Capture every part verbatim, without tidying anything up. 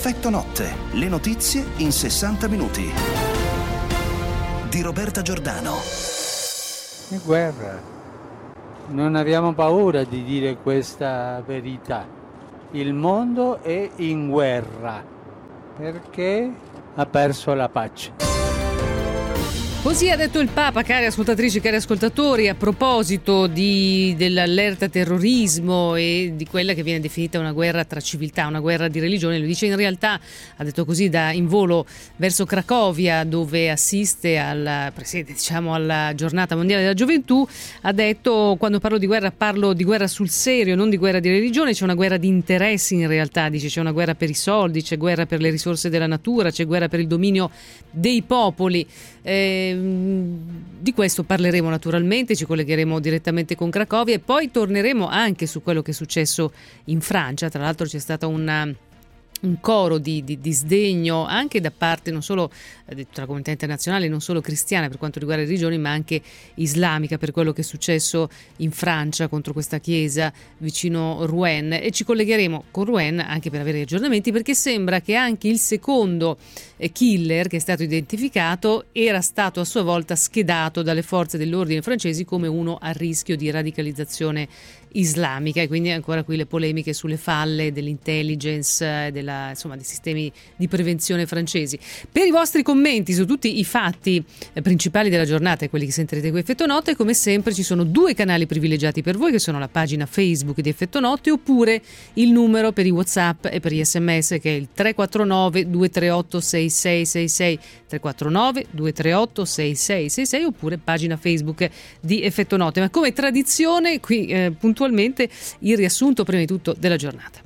Effetto notte, le notizie in sessanta minuti. Di Roberta Giordano. È guerra. Non abbiamo paura di dire questa verità. Il mondo è in guerra perché ha perso la pace. Così ha detto il Papa, cari ascoltatrici, cari ascoltatori, a proposito di, dell'allerta terrorismo e di quella che viene definita una guerra tra civiltà, una guerra di religione. Lo dice in realtà, ha detto così, da in volo verso Cracovia, dove assiste al presente, diciamo, alla giornata mondiale della gioventù. Ha detto: quando parlo di guerra parlo di guerra sul serio, non di guerra di religione. C'è una guerra di interessi in realtà, dice, c'è una guerra per i soldi, c'è guerra per le risorse della natura, c'è guerra per il dominio dei popoli. Eh, di questo parleremo naturalmente, ci collegheremo direttamente con Cracovia e poi torneremo anche su quello che è successo in Francia. Tra l'altro c'è stata una un coro di, di, di sdegno anche da parte non solo eh, della comunità internazionale, non solo cristiana per quanto riguarda le religioni, ma anche islamica, per quello che è successo in Francia contro questa chiesa vicino Rouen. E ci collegheremo con Rouen anche per avere aggiornamenti, perché sembra che anche il secondo eh, killer che è stato identificato era stato a sua volta schedato dalle forze dell'ordine francesi come uno a rischio di radicalizzazione islamica, e quindi ancora qui le polemiche sulle falle dell'intelligence, della, insomma, dei sistemi di prevenzione francesi. Per i vostri commenti su tutti i fatti eh, principali della giornata e quelli che sentirete qui Effetto Notte, come sempre ci sono due canali privilegiati per voi, che sono la pagina Facebook di Effetto Notte oppure il numero per i WhatsApp e per gli sms, che è il tre quattro nove due tre otto sei sei sei sei, tre quattro nove due tre otto sei sei sei sei, oppure pagina Facebook di Effetto Notte. Ma come tradizione qui eh, puntualmente il riassunto prima di tutto della giornata.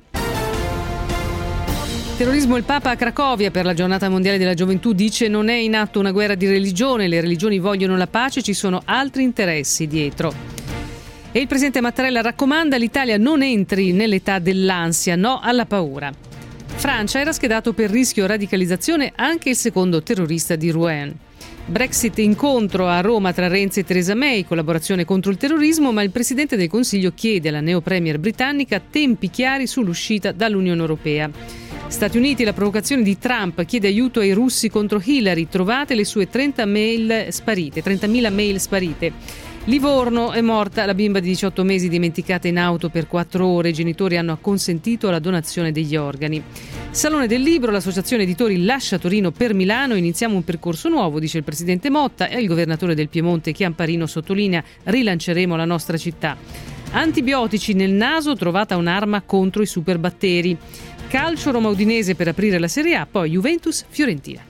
Terrorismo, il Papa a Cracovia per la giornata mondiale della gioventù dice: non è in atto una guerra di religione, le religioni vogliono la pace, ci sono altri interessi dietro. E il presidente Mattarella raccomanda: l'Italia non entri nell'età dell'ansia, no alla paura. Francia, era schedato per rischio radicalizzazione anche il secondo terrorista di Rouen. Brexit, incontro a Roma tra Renzi e Theresa May, collaborazione contro il terrorismo, ma il Presidente del Consiglio chiede alla neo-premier britannica tempi chiari sull'uscita dall'Unione Europea. Stati Uniti, la provocazione di Trump, chiede aiuto ai russi contro Hillary, trovate le sue trenta mail sparite, trentamila mail sparite. Livorno, è morta la bimba di diciotto mesi dimenticata in auto per quattro ore, i genitori hanno acconsentito alla donazione degli organi. Salone del Libro, l'associazione editori lascia Torino per Milano, iniziamo un percorso nuovo, dice il presidente Motta, e il governatore del Piemonte Chiamparino sottolinea: rilanceremo la nostra città. Antibiotici nel naso, trovata un'arma contro i superbatteri. Calcio, Roma Udinese per aprire la Serie A, poi Juventus Fiorentina.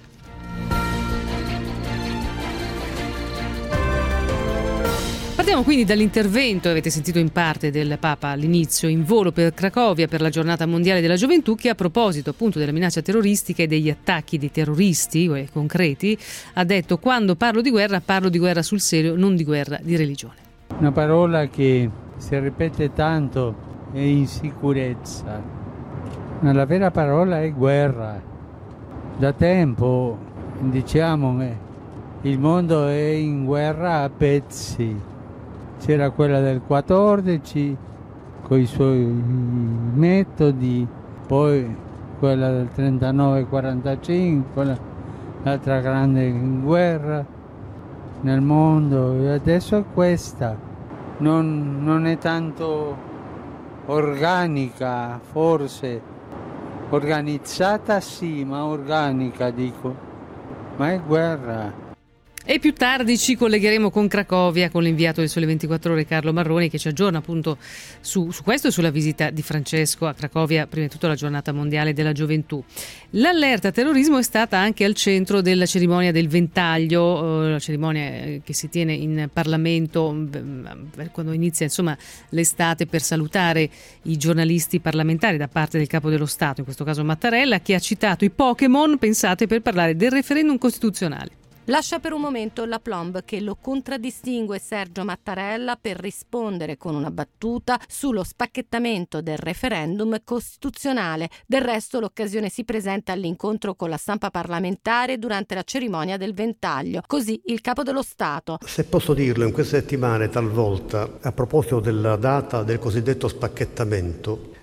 Partiamo quindi dall'intervento, avete sentito in parte, del Papa all'inizio, in volo per Cracovia per la giornata mondiale della gioventù, che a proposito appunto della minaccia terroristica e degli attacchi dei terroristi eh, concreti ha detto: quando parlo di guerra parlo di guerra sul serio, non di guerra di religione. Una parola che si ripete tanto è insicurezza, ma la vera parola è guerra. Da tempo diciamo che il mondo è in guerra a pezzi. C'era quella del quattordici con i suoi metodi, poi quella del trentanove quarantacinque, l'altra grande guerra nel mondo, e adesso è questa. Non, non è tanto organica, forse, organizzata sì, ma organica dico, ma è guerra. E più tardi ci collegheremo con Cracovia con l'inviato del Sole ventiquattro Ore Carlo Marroni, che ci aggiorna appunto su, su questo e sulla visita di Francesco a Cracovia, prima di tutto la giornata mondiale della gioventù. L'allerta terrorismo è stata anche al centro della cerimonia del Ventaglio, la cerimonia che si tiene in Parlamento quando inizia insomma l'estate, per salutare i giornalisti parlamentari da parte del Capo dello Stato, in questo caso Mattarella, che ha citato i Pokémon, pensate, per parlare del referendum costituzionale. Lascia per un momento la plomb che lo contraddistingue Sergio Mattarella per rispondere con una battuta sullo spacchettamento del referendum costituzionale. Del resto l'occasione si presenta all'incontro con la stampa parlamentare durante la cerimonia del Ventaglio. Così il Capo dello Stato. Se posso dirlo, in queste settimane talvolta, a proposito della data del cosiddetto spacchettamento,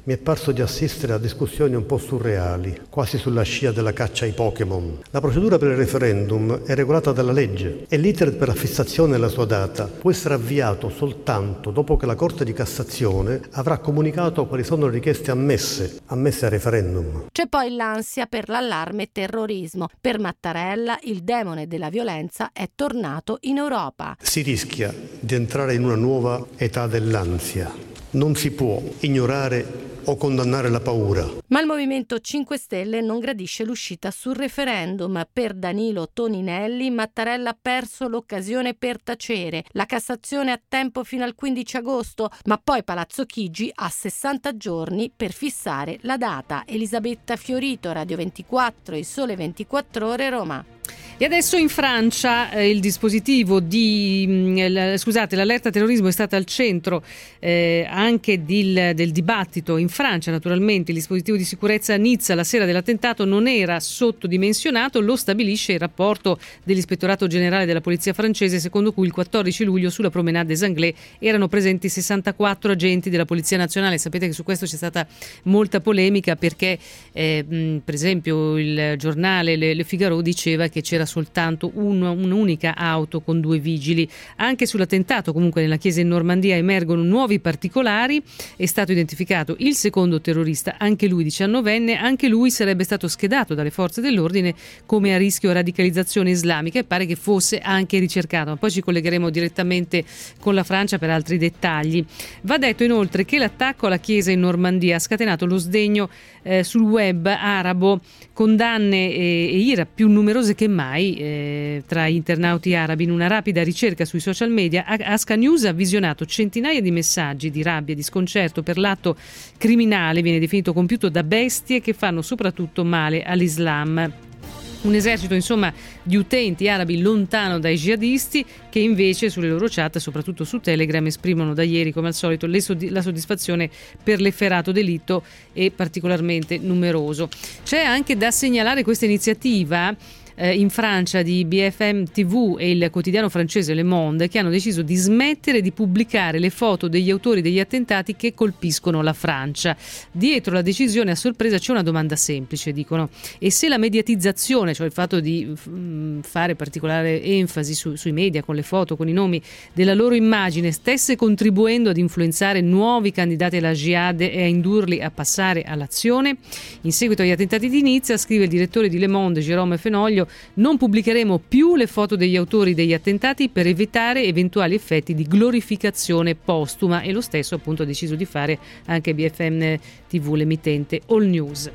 mi è parso di assistere a discussioni un po' surreali, quasi sulla scia della caccia ai Pokémon. La procedura per il referendum è regolata dalla legge e l'iter per la fissazione della sua data può essere avviato soltanto dopo che la Corte di Cassazione avrà comunicato quali sono le richieste ammesse, ammesse al referendum. C'è poi l'ansia per l'allarme terrorismo. Per Mattarella il demone della violenza è tornato in Europa. Si rischia di entrare in una nuova età dell'ansia. Non si può ignorare o condannare la paura. Ma il Movimento cinque Stelle non gradisce l'uscita sul referendum. Per Danilo Toninelli, Mattarella ha perso l'occasione per tacere. La Cassazione ha tempo fino al quindici agosto, ma poi Palazzo Chigi ha sessanta giorni per fissare la data. Elisabetta Fiorito, Radio ventiquattro, Il Sole ventiquattro Ore, Roma. E adesso in Francia eh, il dispositivo di mh, la, scusate l'allerta terrorismo è stata al centro eh, anche del, del dibattito in Francia. Naturalmente il dispositivo di sicurezza a Nizza la sera dell'attentato non era sottodimensionato, lo stabilisce il rapporto dell'Ispettorato Generale della Polizia francese, secondo cui il quattordici luglio sulla Promenade des Anglais erano presenti sessantaquattro agenti della Polizia Nazionale. Sapete che su questo c'è stata molta polemica perché eh, mh, per esempio il giornale Le, Le Figaro diceva che c'era soltanto un, un'unica auto con due vigili. Anche sull'attentato comunque nella chiesa in Normandia emergono nuovi particolari. È stato identificato il secondo terrorista, anche lui diciannovenne, anche lui sarebbe stato schedato dalle forze dell'ordine come a rischio radicalizzazione islamica e pare che fosse anche ricercato, ma poi ci collegheremo direttamente con la Francia per altri dettagli. Va detto inoltre che l'attacco alla chiesa in Normandia ha scatenato lo sdegno eh, sul web arabo, condanne e, e ira più numerose che mai Eh, tra internauti arabi. In una rapida ricerca sui social media, Aska News ha visionato centinaia di messaggi di rabbia e di sconcerto per l'atto criminale, viene definito compiuto da bestie che fanno soprattutto male all'Islam. Un esercito insomma di utenti arabi lontano dai jihadisti che invece sulle loro chat, soprattutto su Telegram, esprimono da ieri come al solito le sodd- la soddisfazione per l'efferato delitto e particolarmente numeroso. C'è anche da segnalare questa iniziativa in Francia di B F M T V e il quotidiano francese Le Monde, che hanno deciso di smettere di pubblicare le foto degli autori degli attentati che colpiscono la Francia. Dietro la decisione a sorpresa c'è una domanda semplice, dicono: e se la mediatizzazione, cioè il fatto di mh, fare particolare enfasi su, sui media con le foto, con i nomi della loro immagine, stesse contribuendo ad influenzare nuovi candidati alla jihad e a indurli a passare all'azione? In seguito agli attentati di Nizza, scrive il direttore di Le Monde Jérôme Fenoglio, non pubblicheremo più le foto degli autori degli attentati per evitare eventuali effetti di glorificazione postuma, e lo stesso appunto ha deciso di fare anche B F M T V, l'emittente All News.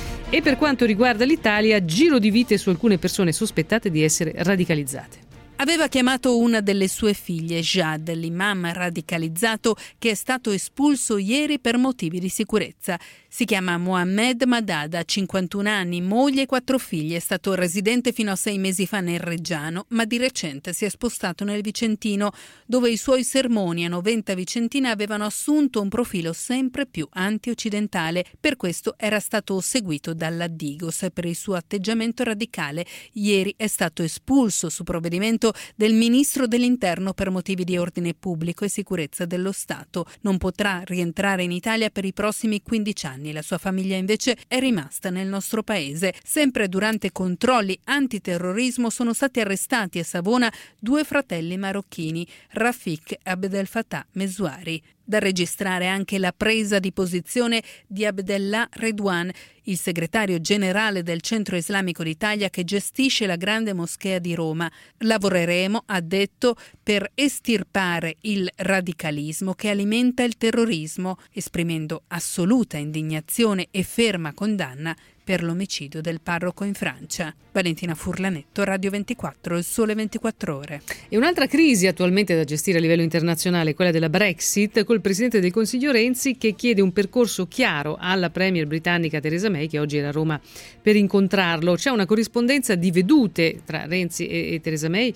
E per quanto riguarda l'Italia, giro di vite su alcune persone sospettate di essere radicalizzate. Aveva chiamato una delle sue figlie, Jad, l'imam radicalizzato che è stato espulso ieri per motivi di sicurezza. Si chiama Mohamed Madad, ha cinquantuno anni, moglie e quattro figlie. È stato residente fino a sei mesi fa nel Reggiano, ma di recente si è spostato nel Vicentino, dove i suoi sermoni a noventa vicentine avevano assunto un profilo sempre più anti-occidentale. Per questo era stato seguito dalla Digos per il suo atteggiamento radicale. Ieri è stato espulso su provvedimento del ministro dell'Interno per motivi di ordine pubblico e sicurezza dello Stato. Non potrà rientrare in Italia per i prossimi quindici anni. La sua famiglia invece è rimasta nel nostro paese. Sempre durante controlli antiterrorismo sono stati arrestati a Savona due fratelli marocchini, Rafik e Abdel Fattah Mezuari. Da registrare anche la presa di posizione di Abdellah Redouane, il segretario generale del Centro Islamico d'Italia che gestisce la Grande Moschea di Roma. Lavoreremo, ha detto, per estirpare il radicalismo che alimenta il terrorismo, esprimendo assoluta indignazione e ferma condanna per l'omicidio del parroco in Francia. Valentina Furlanetto, Radio ventiquattro, Il Sole ventiquattro Ore. E un'altra crisi attualmente da gestire a livello internazionale, quella della Brexit, col presidente del Consiglio Renzi che chiede un percorso chiaro alla premier britannica Theresa May, che oggi era a Roma per incontrarlo. C'è una corrispondenza di vedute tra Renzi e, e Theresa May,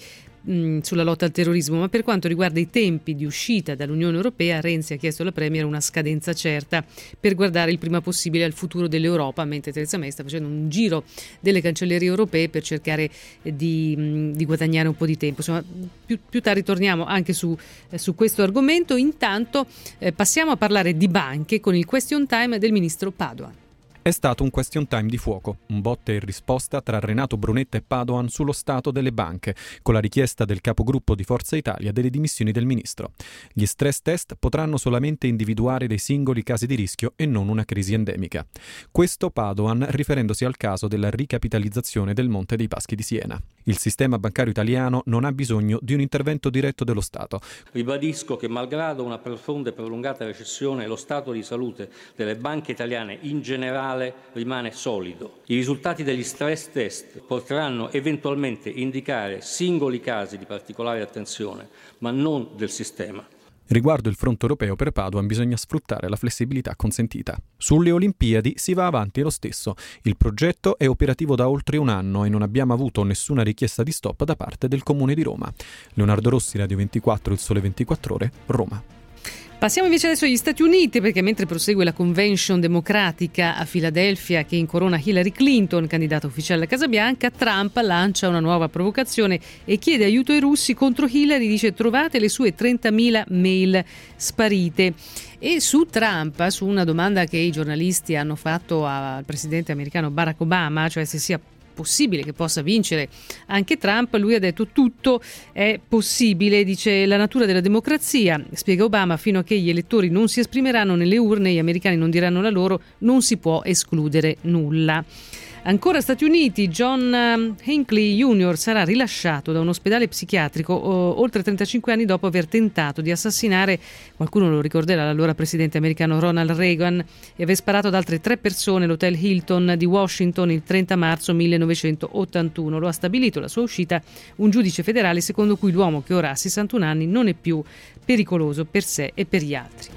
mh, sulla lotta al terrorismo, ma per quanto riguarda i tempi di uscita dall'Unione Europea, Renzi ha chiesto alla Premier una scadenza certa per guardare il prima possibile al futuro dell'Europa, mentre Theresa May sta facendo un giro delle cancellerie europee per cercare di, mh, di guadagnare un po' di tempo. Insomma, più, più tardi torniamo anche su, eh, su questo argomento. Intanto eh, passiamo a parlare di banche con il question time del ministro Padoan. È stato un question time di fuoco, un botte e risposta tra Renato Brunetta e Padoan sullo stato delle banche, con la richiesta del capogruppo di Forza Italia delle dimissioni del ministro. Gli stress test potranno solamente individuare dei singoli casi di rischio e non una crisi endemica. Questo Padoan riferendosi al caso della ricapitalizzazione del Monte dei Paschi di Siena. Il sistema bancario italiano non ha bisogno di un intervento diretto dello Stato. Ribadisco che malgrado una profonda e prolungata recessione, lo stato di salute delle banche italiane in generale rimane solido. I risultati degli stress test potranno eventualmente indicare singoli casi di particolare attenzione, ma non del sistema. Riguardo il fronte europeo, per Padoan bisogna sfruttare la flessibilità consentita. Sulle Olimpiadi si va avanti lo stesso. Il progetto è operativo da oltre un anno e non abbiamo avuto nessuna richiesta di stop da parte del Comune di Roma. Leonardo Rossi, Radio ventiquattro, Il Sole ventiquattro Ore, Roma. Passiamo invece adesso agli Stati Uniti, perché mentre prosegue la convention democratica a Filadelfia che incorona Hillary Clinton, candidata ufficiale alla Casa Bianca, Trump lancia una nuova provocazione e chiede aiuto ai russi contro Hillary. Dice: trovate le sue trentamila mail sparite. E su Trump, su una domanda che i giornalisti hanno fatto al presidente americano Barack Obama, cioè se sia possibile che possa vincere anche Trump, lui ha detto tutto è possibile, dice la natura della democrazia, spiega Obama, fino a che gli elettori non si esprimeranno nelle urne, gli americani non diranno la loro, non si può escludere nulla. Ancora Stati Uniti, John Hinckley junior sarà rilasciato da un ospedale psichiatrico o, oltre trentacinque anni dopo aver tentato di assassinare, qualcuno lo ricorderà, l'allora presidente americano Ronald Reagan, e aver sparato ad altre tre persone all'hotel Hilton di Washington il trenta marzo millenovecentottantuno. Lo ha stabilito la sua uscita un giudice federale secondo cui l'uomo, che ora ha sessantuno anni, non è più pericoloso per sé e per gli altri.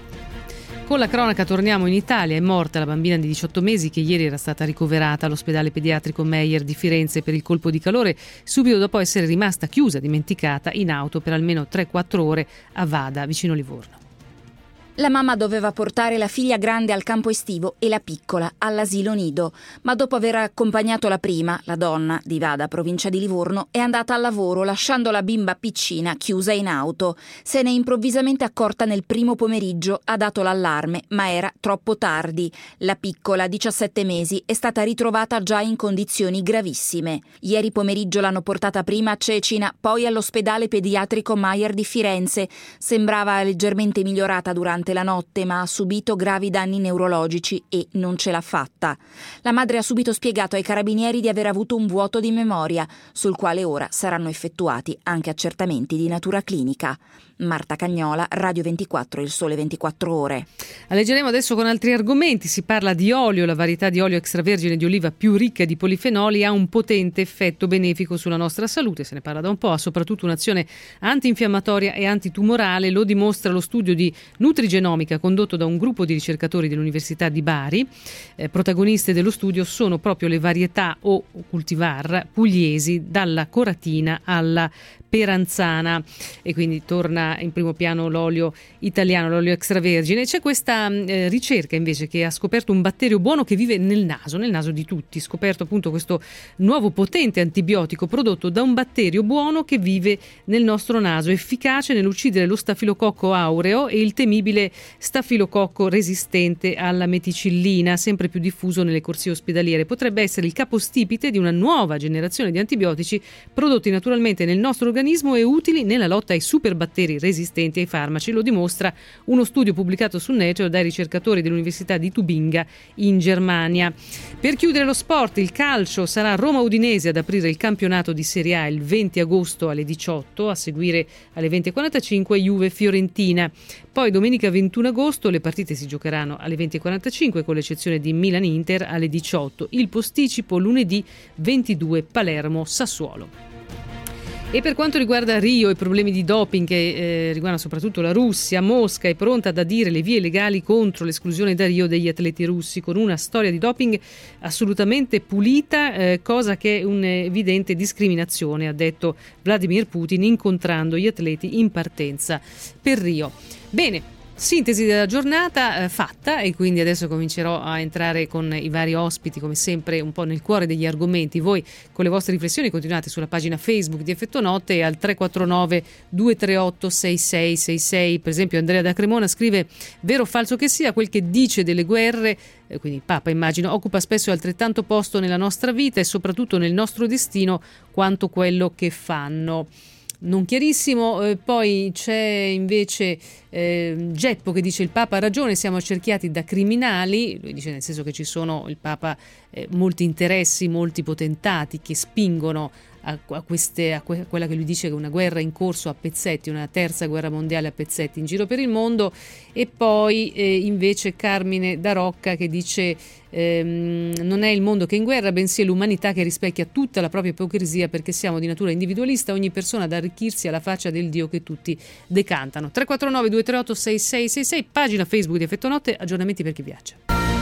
Con la cronaca torniamo in Italia. È morta la bambina di diciotto mesi che ieri era stata ricoverata all'ospedale pediatrico Meyer di Firenze per il colpo di calore, subito dopo essere rimasta chiusa, dimenticata, in auto per almeno tre quattro ore a Vada, vicino Livorno. La mamma doveva portare la figlia grande al campo estivo e la piccola all'asilo nido, ma dopo aver accompagnato la prima, la donna di Vada, provincia di Livorno, è andata al lavoro lasciando la bimba piccina chiusa in auto. Se n'è improvvisamente accorta nel primo pomeriggio, ha dato l'allarme, ma era troppo tardi. La piccola, diciassette mesi, è stata ritrovata già in condizioni gravissime. Ieri pomeriggio l'hanno portata prima a Cecina, poi all'ospedale pediatrico Meyer di Firenze. Sembrava leggermente migliorata durante la notte, ma ha subito gravi danni neurologici e non ce l'ha fatta. La madre ha subito spiegato ai carabinieri di aver avuto un vuoto di memoria, sul quale ora saranno effettuati anche accertamenti di natura clinica. Marta Cagnola, Radio ventiquattro, Il Sole ventiquattro Ore. Leggeremo adesso con altri argomenti. Si parla di olio. La varietà di olio extravergine di oliva più ricca di polifenoli ha un potente effetto benefico sulla nostra salute. Se ne parla da un po'. Ha soprattutto un'azione antinfiammatoria e antitumorale. Lo dimostra lo studio di nutrigenomica condotto da un gruppo di ricercatori dell'Università di Bari. Eh, protagoniste dello studio sono proprio le varietà o cultivar pugliesi, dalla coratina alla peranzana, e quindi torna in primo piano l'olio italiano, l'olio extravergine. C'è questa eh, ricerca invece che ha scoperto un batterio buono che vive nel naso, nel naso di tutti, scoperto appunto questo nuovo potente antibiotico prodotto da un batterio buono che vive nel nostro naso, efficace nell'uccidere lo stafilococco aureo e il temibile stafilococco resistente alla meticillina, sempre più diffuso nelle corsie ospedaliere. Potrebbe essere il capostipite di una nuova generazione di antibiotici prodotti naturalmente nel nostro organismo e utili nella lotta ai superbatteri resistenti ai farmaci. Lo dimostra uno studio pubblicato su Nature dai ricercatori dell'Università di Tubinga in Germania. Per chiudere lo sport, il calcio, sarà Roma-Udinese ad aprire il campionato di Serie A il venti agosto alle diciotto, a seguire alle venti e quarantacinque Juve-Fiorentina. Poi domenica ventuno agosto le partite si giocheranno alle venti e quarantacinque con l'eccezione di Milan-Inter alle diciotto. Il posticipo lunedì ventidue Palermo-Sassuolo. E per quanto riguarda Rio e i problemi di doping che eh, riguardano soprattutto la Russia, Mosca è pronta ad adire le vie legali contro l'esclusione da Rio degli atleti russi, con una storia di doping assolutamente pulita, eh, cosa che è un'evidente discriminazione, ha detto Vladimir Putin incontrando gli atleti in partenza per Rio. Bene. Sintesi della giornata eh, fatta, e quindi adesso comincerò a entrare con i vari ospiti come sempre un po' nel cuore degli argomenti. Voi con le vostre riflessioni continuate sulla pagina Facebook di Effetto Notte e al tre quattro nove due tre otto sei sei sei sei. Per esempio Andrea da Cremona scrive: vero o falso che sia, quel che dice delle guerre, eh, quindi il Papa immagino, occupa spesso altrettanto posto nella nostra vita e soprattutto nel nostro destino quanto quello che fanno. Non chiarissimo. Eh, poi c'è invece eh, Geppo che dice: il Papa ha ragione, siamo accerchiati da criminali. Lui dice nel senso che ci sono, il Papa, eh, molti interessi, molti potentati che spingono a, a, queste, a, que, a quella che lui dice che è una guerra in corso a pezzetti, una terza guerra mondiale a pezzetti in giro per il mondo. E poi eh, invece Carmine da Rocca che dice: ehm, non è il mondo che è in guerra, bensì è l'umanità che rispecchia tutta la propria ipocrisia, perché siamo di natura individualista, ogni persona ad arricchirsi alla faccia del Dio che tutti decantano. tre quattro nove due tre otto sei sei sei sei, pagina Facebook di Effetto Notte, aggiornamenti per chi viaggia.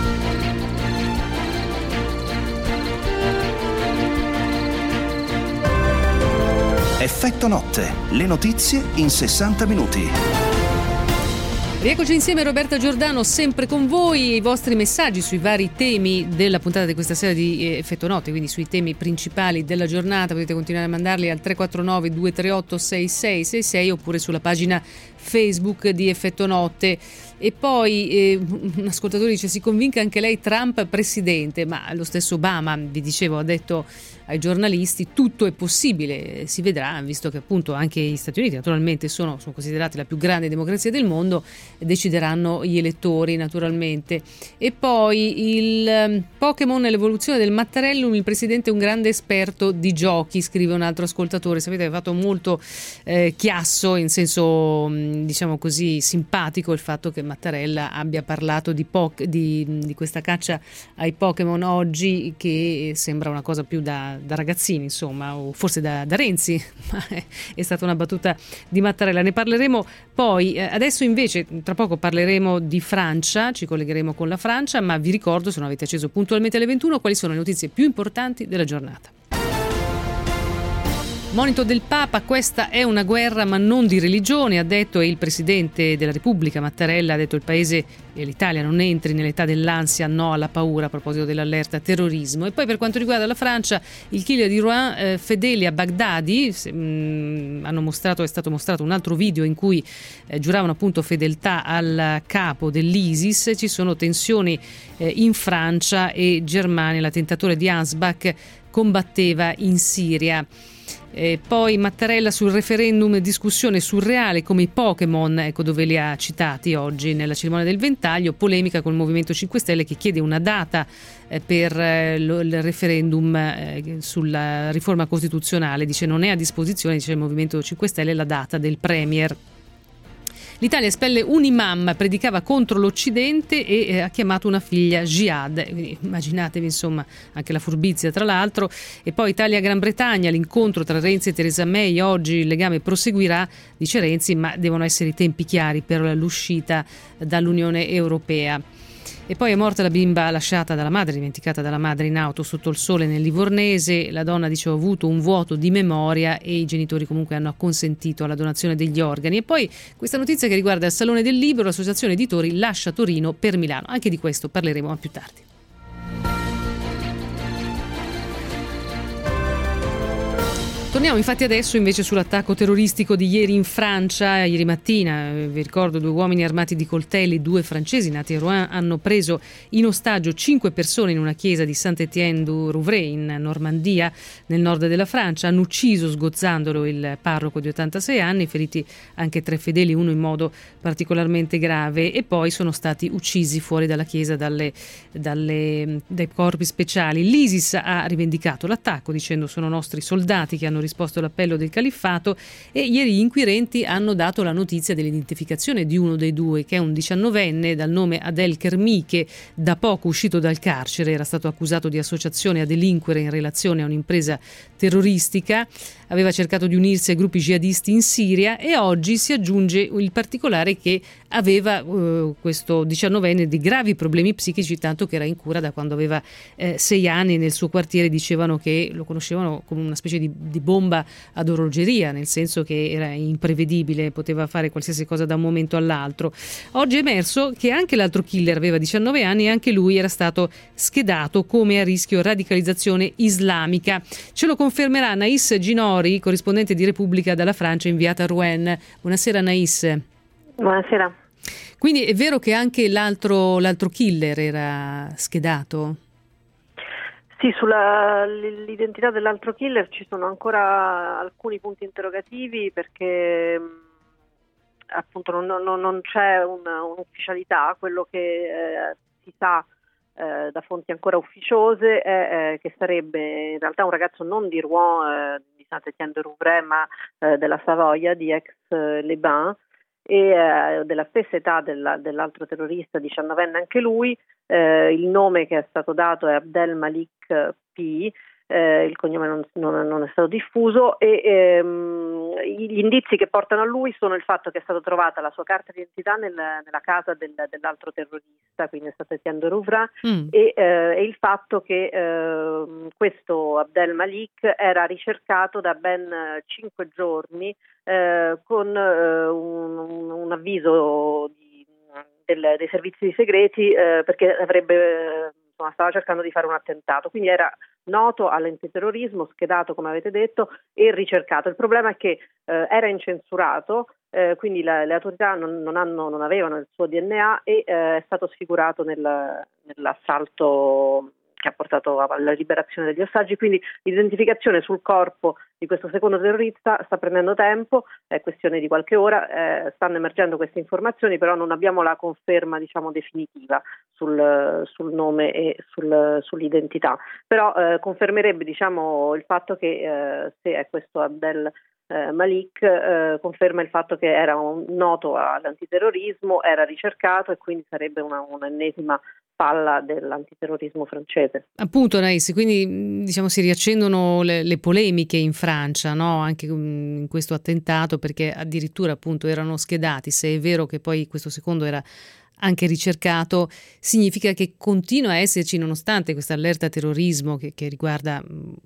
Effetto Notte, le notizie in sessanta minuti. Rieccoci insieme, Roberta Giordano sempre con voi, i vostri messaggi sui vari temi della puntata di questa sera di Effetto Notte, quindi sui temi principali della giornata. Potete continuare a mandarli al tre quattro nove due tre otto sei sei sei sei oppure sulla pagina Facebook di Effetto Notte. E poi eh, un ascoltatore dice: si convinca anche lei Trump presidente, ma lo stesso Obama, vi dicevo, ha detto ai giornalisti tutto è possibile, si vedrà, visto che appunto anche gli Stati Uniti naturalmente sono, sono considerati la più grande democrazia del mondo, decideranno gli elettori naturalmente. E poi il um, Pokémon e l'evoluzione del Mattarellum, il presidente è un grande esperto di giochi, scrive un altro ascoltatore. Sapete che è fatto molto eh, chiasso, in senso diciamo così simpatico, il fatto che Mattarella abbia parlato di, po- di, di questa caccia ai Pokémon oggi, che sembra una cosa più da da ragazzini, insomma, o forse da, da Renzi, ma è, è stata una battuta di Mattarella. Ne parleremo poi. Eh, adesso invece tra poco parleremo di Francia, ci collegheremo con la Francia, ma vi ricordo, se non avete acceso puntualmente alle ventuno, quali sono le notizie più importanti della giornata. Monito del Papa, questa è una guerra ma non di religione, ha detto il Presidente della Repubblica Mattarella, ha detto il Paese e l'Italia non entri nell'età dell'ansia, no alla paura, a proposito dell'allerta terrorismo. E poi per quanto riguarda la Francia, il killer di Rouen, eh, fedeli a Baghdadi, se, mh, hanno mostrato, è stato mostrato un altro video in cui eh, giuravano appunto fedeltà al capo dell'ISIS. Ci sono tensioni eh, in Francia e Germania, l'attentatore di Ansbach combatteva in Siria. E poi Mattarella sul referendum, discussione surreale come i Pokémon, ecco dove li ha citati oggi nella cerimonia del ventaglio, polemica col Movimento cinque Stelle che chiede una data eh, per eh, lo, il referendum eh, sulla riforma costituzionale, dice non è a disposizione, dice il Movimento cinque Stelle, la data del Premier. L'Italia espelle un imam, predicava contro l'Occidente e eh, ha chiamato una figlia jihad. Quindi immaginatevi insomma anche la furbizia tra l'altro. E poi Italia-Gran Bretagna, l'incontro tra Renzi e Theresa May, oggi il legame proseguirà, dice Renzi, ma devono essere i tempi chiari per l'uscita dall'Unione Europea. E poi è morta la bimba lasciata dalla madre, dimenticata dalla madre in auto sotto il sole nel Livornese. La donna dice: ho avuto un vuoto di memoria, e i genitori comunque hanno acconsentito alla donazione degli organi. E poi questa notizia che riguarda il Salone del Libro, l'associazione editori lascia Torino per Milano. Anche di questo parleremo ma più tardi. Torniamo infatti adesso invece sull'attacco terroristico di ieri in Francia. Ieri mattina, vi ricordo, due uomini armati di coltelli, due francesi nati a Rouen, hanno preso in ostaggio cinque persone in una chiesa di Saint-Étienne-du-Rouvray in Normandia, nel nord della Francia. Hanno ucciso, sgozzandolo, il parroco di ottantasei anni, feriti anche tre fedeli, uno in modo particolarmente grave, e poi sono stati uccisi fuori dalla chiesa dalle, dalle, dai corpi speciali. L'ISIS ha rivendicato l'attacco dicendo: sono nostri soldati che hanno risposto all'appello del califfato, e ieri gli inquirenti hanno dato la notizia dell'identificazione di uno dei due, che è un diciannovenne dal nome Adel Kermi, che da poco uscito dal carcere era stato accusato di associazione a delinquere in relazione a un'impresa terroristica. aveva cercato di unirsi ai gruppi jihadisti in Siria, e oggi si aggiunge il particolare che aveva eh, questo diciannovenne di gravi problemi psichici, tanto che era in cura da quando aveva eh, sei anni. Nel suo quartiere dicevano che lo conoscevano come una specie di, di bomba ad orologeria, nel senso che era imprevedibile, poteva fare qualsiasi cosa da un momento all'altro. Oggi è emerso che anche l'altro killer aveva diciannove anni e anche lui era stato schedato come a rischio radicalizzazione islamica. Ce lo confermerà Naïs Ginori, corrispondente di Repubblica dalla Francia, inviata a Rouen. Buonasera Naïs. Buonasera. Quindi è vero che anche l'altro, l'altro killer era schedato? Sì, sulla l'identità dell'altro killer ci sono ancora alcuni punti interrogativi, perché appunto non, non, non c'è una, un'ufficialità. Quello che eh, si sa eh, da fonti ancora ufficiose è eh, che sarebbe in realtà un ragazzo non di Rouen, eh, di Saint-Étienne-de-Rouvray, ma eh, della Savoia, di Aix-les-Bains, e eh, della stessa età della, dell'altro terrorista, diciannovenne anche lui. Eh, il nome che è stato dato è Abdel Malik P, eh, il cognome non, non, non è stato diffuso, e ehm, gli indizi che portano a lui sono il fatto che è stata trovata la sua carta d'identità nel, nella casa del, dell'altro terrorista, quindi è stato Saint-Étienne-de-Rouvray, mm. e, eh, e il fatto che eh, questo Abdel Malik era ricercato da ben cinque giorni eh, con eh, un, un avviso di, del, dei servizi segreti eh, perché avrebbe insomma, stava cercando di fare un attentato, quindi era noto all'antiterrorismo, schedato come avete detto e ricercato. Il problema è che eh, era incensurato, eh, quindi la, le autorità non, non, hanno, non avevano il suo D N A e eh, è stato sfigurato nel, nell'assalto che ha portato alla liberazione degli ostaggi, quindi l'identificazione sul corpo di questo secondo terrorista sta prendendo tempo, è questione di qualche ora, eh, stanno emergendo queste informazioni, però non abbiamo la conferma diciamo definitiva sul, sul nome e sul, sull'identità, però eh, confermerebbe diciamo il fatto che eh, se è questo Abdel eh, Malik eh, conferma il fatto che era un noto all'antiterrorismo, era ricercato e quindi sarebbe una, un'ennesima palla dell'antiterrorismo francese. Appunto, Naïs, quindi diciamo si riaccendono le, le polemiche in Francia, no? Anche in questo attentato, perché addirittura appunto erano schedati. Se è vero che poi questo secondo era anche ricercato, significa che continua a esserci, nonostante questa allerta terrorismo che, che riguarda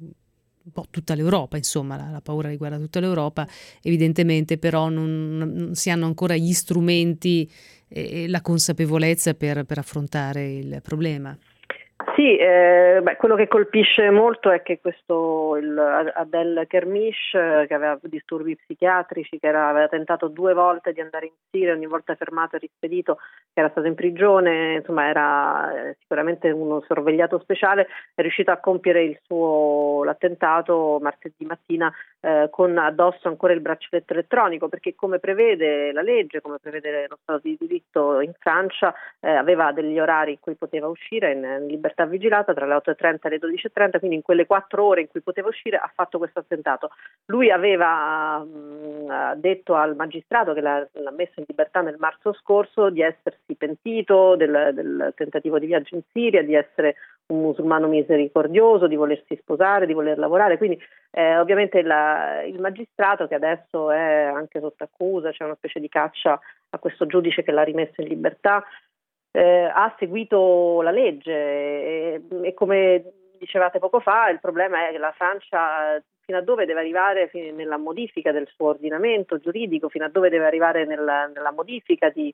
un po' tutta l'Europa, insomma la, la paura riguarda tutta l'Europa, evidentemente però non, non si hanno ancora gli strumenti e la consapevolezza per, per affrontare il problema. Sì, eh, beh, quello che colpisce molto è che questo il Abdel Kermish, eh, che aveva disturbi psichiatrici, che era, aveva tentato due volte di andare in Siria, ogni volta fermato e rispedito, che era stato in prigione, insomma era eh, sicuramente uno sorvegliato speciale, è riuscito a compiere il suo l'attentato martedì mattina eh, con addosso ancora il braccialetto elettronico, perché come prevede la legge, come prevede lo Stato di diritto in Francia, eh, aveva degli orari in cui poteva uscire in, in libertà vigilata tra le otto e trenta e le dodici e trenta, quindi in quelle quattro ore in cui poteva uscire ha fatto questo attentato. Lui aveva mh, detto al magistrato che l'ha, l'ha messo in libertà nel marzo scorso di essersi pentito del, del tentativo di viaggio in Siria, di essere un musulmano misericordioso, di volersi sposare, di voler lavorare, quindi eh, ovviamente la, il magistrato, che adesso è anche sotto accusa, c'è una specie di caccia a questo giudice che l'ha rimesso in libertà, Eh, ha seguito la legge e, e come dicevate poco fa il problema è che la Francia fino a dove deve arrivare nella modifica del suo ordinamento giuridico, fino a dove deve arrivare nella, nella modifica di,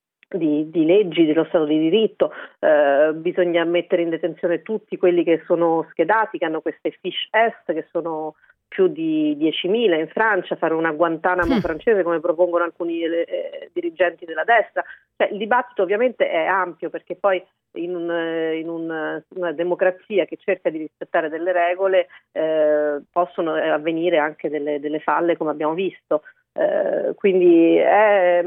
di, di leggi dello Stato di diritto. Eh, bisogna mettere in detenzione tutti quelli che sono schedati, che hanno queste fiche S, che sono più di diecimila in Francia, fare una Guantanamo mm. francese come propongono alcuni eh, dirigenti della destra. Cioè, il dibattito ovviamente è ampio, perché poi in, un, in un, una democrazia che cerca di rispettare delle regole eh, possono avvenire anche delle, delle falle, come abbiamo visto. Eh, quindi è,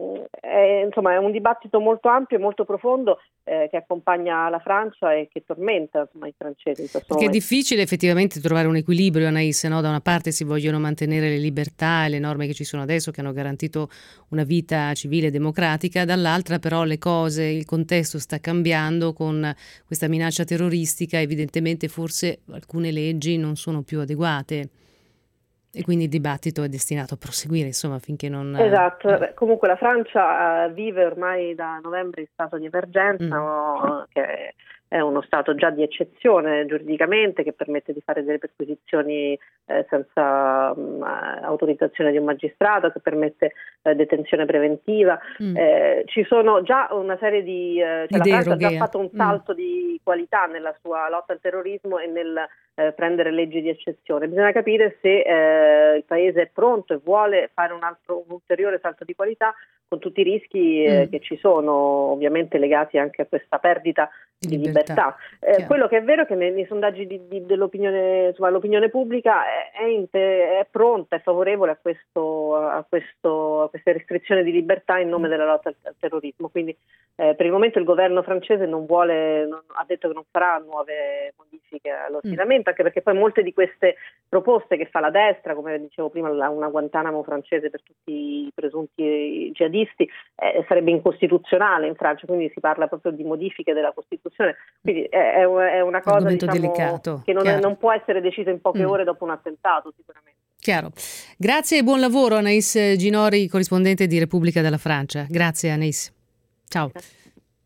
è, insomma, è un dibattito molto ampio e molto profondo eh, che accompagna la Francia e che tormenta insomma, i francesi. In questo Perché momento. È difficile effettivamente trovare un equilibrio, Anaïs, no? Da una parte si vogliono mantenere le libertà e le norme che ci sono adesso, che hanno garantito una vita civile e democratica, dall'altra però le cose, il contesto sta cambiando con questa minaccia terroristica, evidentemente forse alcune leggi non sono più adeguate. E quindi il dibattito è destinato a proseguire, insomma, finché non... Esatto, Beh, comunque la Francia uh, vive ormai da novembre in stato di emergenza, mm. no, che è uno stato già di eccezione giuridicamente, che permette di fare delle perquisizioni eh, senza um, autorizzazione di un magistrato, che permette eh, detenzione preventiva. Mm. Eh, ci sono già una serie di... Eh, cioè la Francia ha già fatto un salto mm. di qualità nella sua lotta al terrorismo e nel eh, prendere leggi di eccezione. Bisogna capire se eh, il Paese è pronto e vuole fare un altro un ulteriore salto di qualità, con tutti i rischi eh, mm. che ci sono, ovviamente legati anche a questa perdita di libertà. libertà. Eh, quello che è vero è che nei, nei sondaggi di, di, dell'opinione, insomma, l'opinione pubblica è, è, in, è pronta, è favorevole a, questo, a, questo, a queste restrizioni di libertà in nome della lotta al, al terrorismo. Quindi eh, per il momento il governo francese non vuole, non, ha detto che non farà nuove modifiche all'ordinamento, mm. anche perché poi molte di queste proposte che fa la destra, come dicevo prima, la, una Guantanamo francese per tutti i presunti jihadisti, eh, sarebbe incostituzionale in Francia, quindi si parla proprio di modifiche della Costituzione. Quindi è, è una cosa, diciamo, delicato, che non, è, non può essere decisa in poche mm. ore dopo un attentato, sicuramente. Chiaro. Grazie e buon lavoro Anaïs Ginori, corrispondente di Repubblica della Francia. Grazie Anaïs. Ciao. Grazie.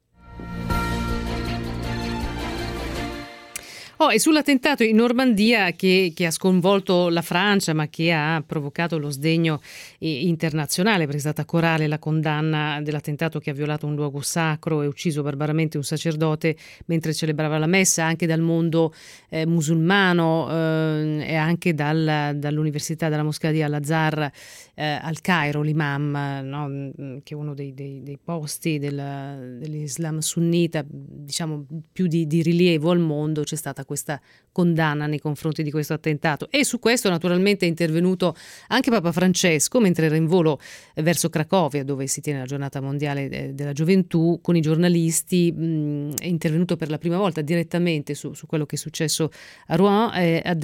Oh, e sull'attentato in Normandia che, che ha sconvolto la Francia, ma che ha provocato lo sdegno internazionale, perché è stata corale la condanna dell'attentato che ha violato un luogo sacro e ucciso barbaramente un sacerdote mentre celebrava la messa, anche dal mondo eh, musulmano eh, e anche dal, dall'università, dalla moschea di Al-Azhar eh, al Cairo, l'imam, no, che è uno dei, dei, dei posti del, dell'Islam sunnita, diciamo, più di, di rilievo al mondo. C'è stata questa condanna nei confronti di questo attentato, e su questo naturalmente è intervenuto anche Papa Francesco mentre era in volo verso Cracovia, dove si tiene la giornata mondiale della gioventù, con i giornalisti. Mh, è intervenuto per la prima volta direttamente su, su quello che è successo a Rouen, e ha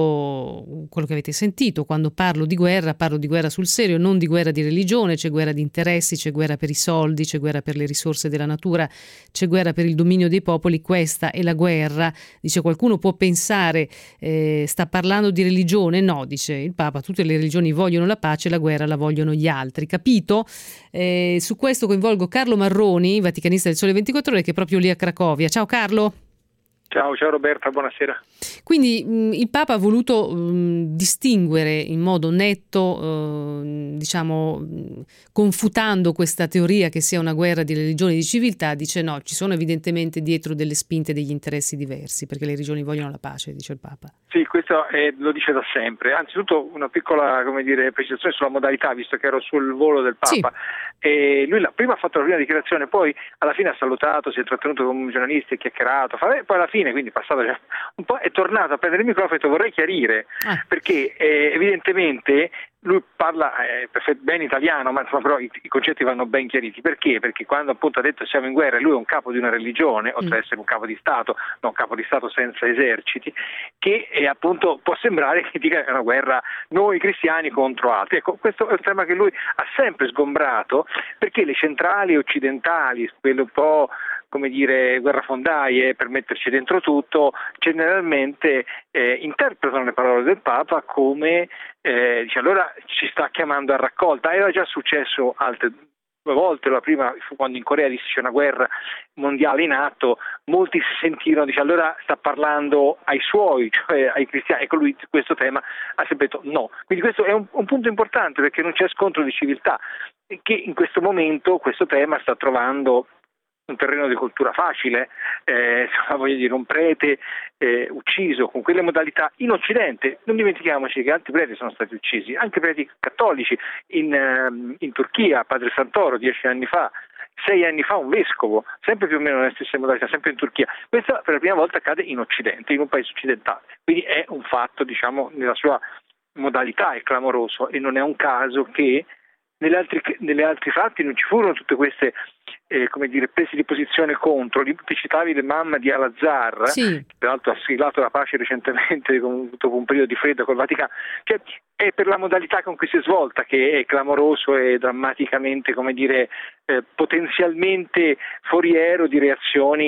detto quello che avete sentito: quando parlo di guerra, parlo di guerra sul serio, non di guerra di religione. C'è guerra di interessi, c'è guerra per i soldi, c'è guerra per le risorse della natura, c'è guerra per il dominio dei popoli. Questa è la guerra. Dice, qualcuno può pensare eh, sta parlando di religione? No, dice il Papa, tutte le religioni vogliono la pace, la guerra la vogliono gli altri, capito? Eh, su questo coinvolgo Carlo Marroni, vaticanista del Sole ventiquattro Ore, che è proprio lì a Cracovia. Ciao Carlo. Ciao, ciao Roberta, buonasera. Quindi mh, il Papa ha voluto mh, distinguere in modo netto, eh, diciamo, mh, confutando questa teoria che sia una guerra di religione e di civiltà. Dice no, ci sono evidentemente dietro delle spinte, degli interessi diversi, perché le religioni vogliono la pace, dice il Papa. Sì, questo è, lo dice da sempre. Anzitutto una piccola, come dire, precisazione sulla modalità, visto che ero sul volo del Papa. Sì. E lui la, prima ha fatto la prima dichiarazione, poi alla fine ha salutato, si è intrattenuto con i giornalisti, ha chiacchierato, poi alla fine, quindi passato già un po', è tornato a prendere il microfono e ha detto vorrei chiarire, ah. perché eh, evidentemente lui parla eh, ben italiano, ma insomma, però i, i concetti vanno ben chiariti. Perché? Perché quando appunto ha detto siamo in guerra, lui è un capo di una religione, oltre ad mm. essere un capo di Stato, non un capo di Stato senza eserciti, che eh, appunto può sembrare che dica che è una guerra noi cristiani contro altri. Ecco, questo è un tema che lui ha sempre sgombrato, perché le centrali occidentali, quello un po' come dire guerrafondaie per metterci dentro tutto, generalmente eh, interpretano le parole del Papa come eh, dice allora ci sta chiamando a raccolta. Era già successo altre due volte, la prima fu quando in Corea disse c'è una guerra mondiale in atto, molti si sentirono, dice allora sta parlando ai suoi, cioè ai cristiani. Ecco, lui questo tema ha sempre detto no. Quindi questo è un, un punto importante, perché non c'è scontro di civiltà, che in questo momento questo tema sta trovando un terreno di coltura facile, eh, voglio dire, un prete eh, ucciso con quelle modalità in Occidente. Non dimentichiamoci che altri preti sono stati uccisi, anche preti cattolici in, eh, in Turchia, Padre Santoro dieci anni fa, sei anni fa un vescovo, sempre più o meno nelle stesse modalità, sempre in Turchia. Questa per la prima volta accade in Occidente, in un paese occidentale, quindi è un fatto, diciamo, nella sua modalità è clamoroso, e non è un caso che nelle altri, nelle altri fatti non ci furono tutte queste eh, come dire, prese di posizione contro. Ti citavi l'imam di Al-Azhar, sì. che peraltro ha siglato la pace recentemente dopo un periodo di freddo col Vaticano. Cioè, è per la modalità con cui si è svolta che è clamoroso e drammaticamente, come dire, eh, potenzialmente foriero di reazioni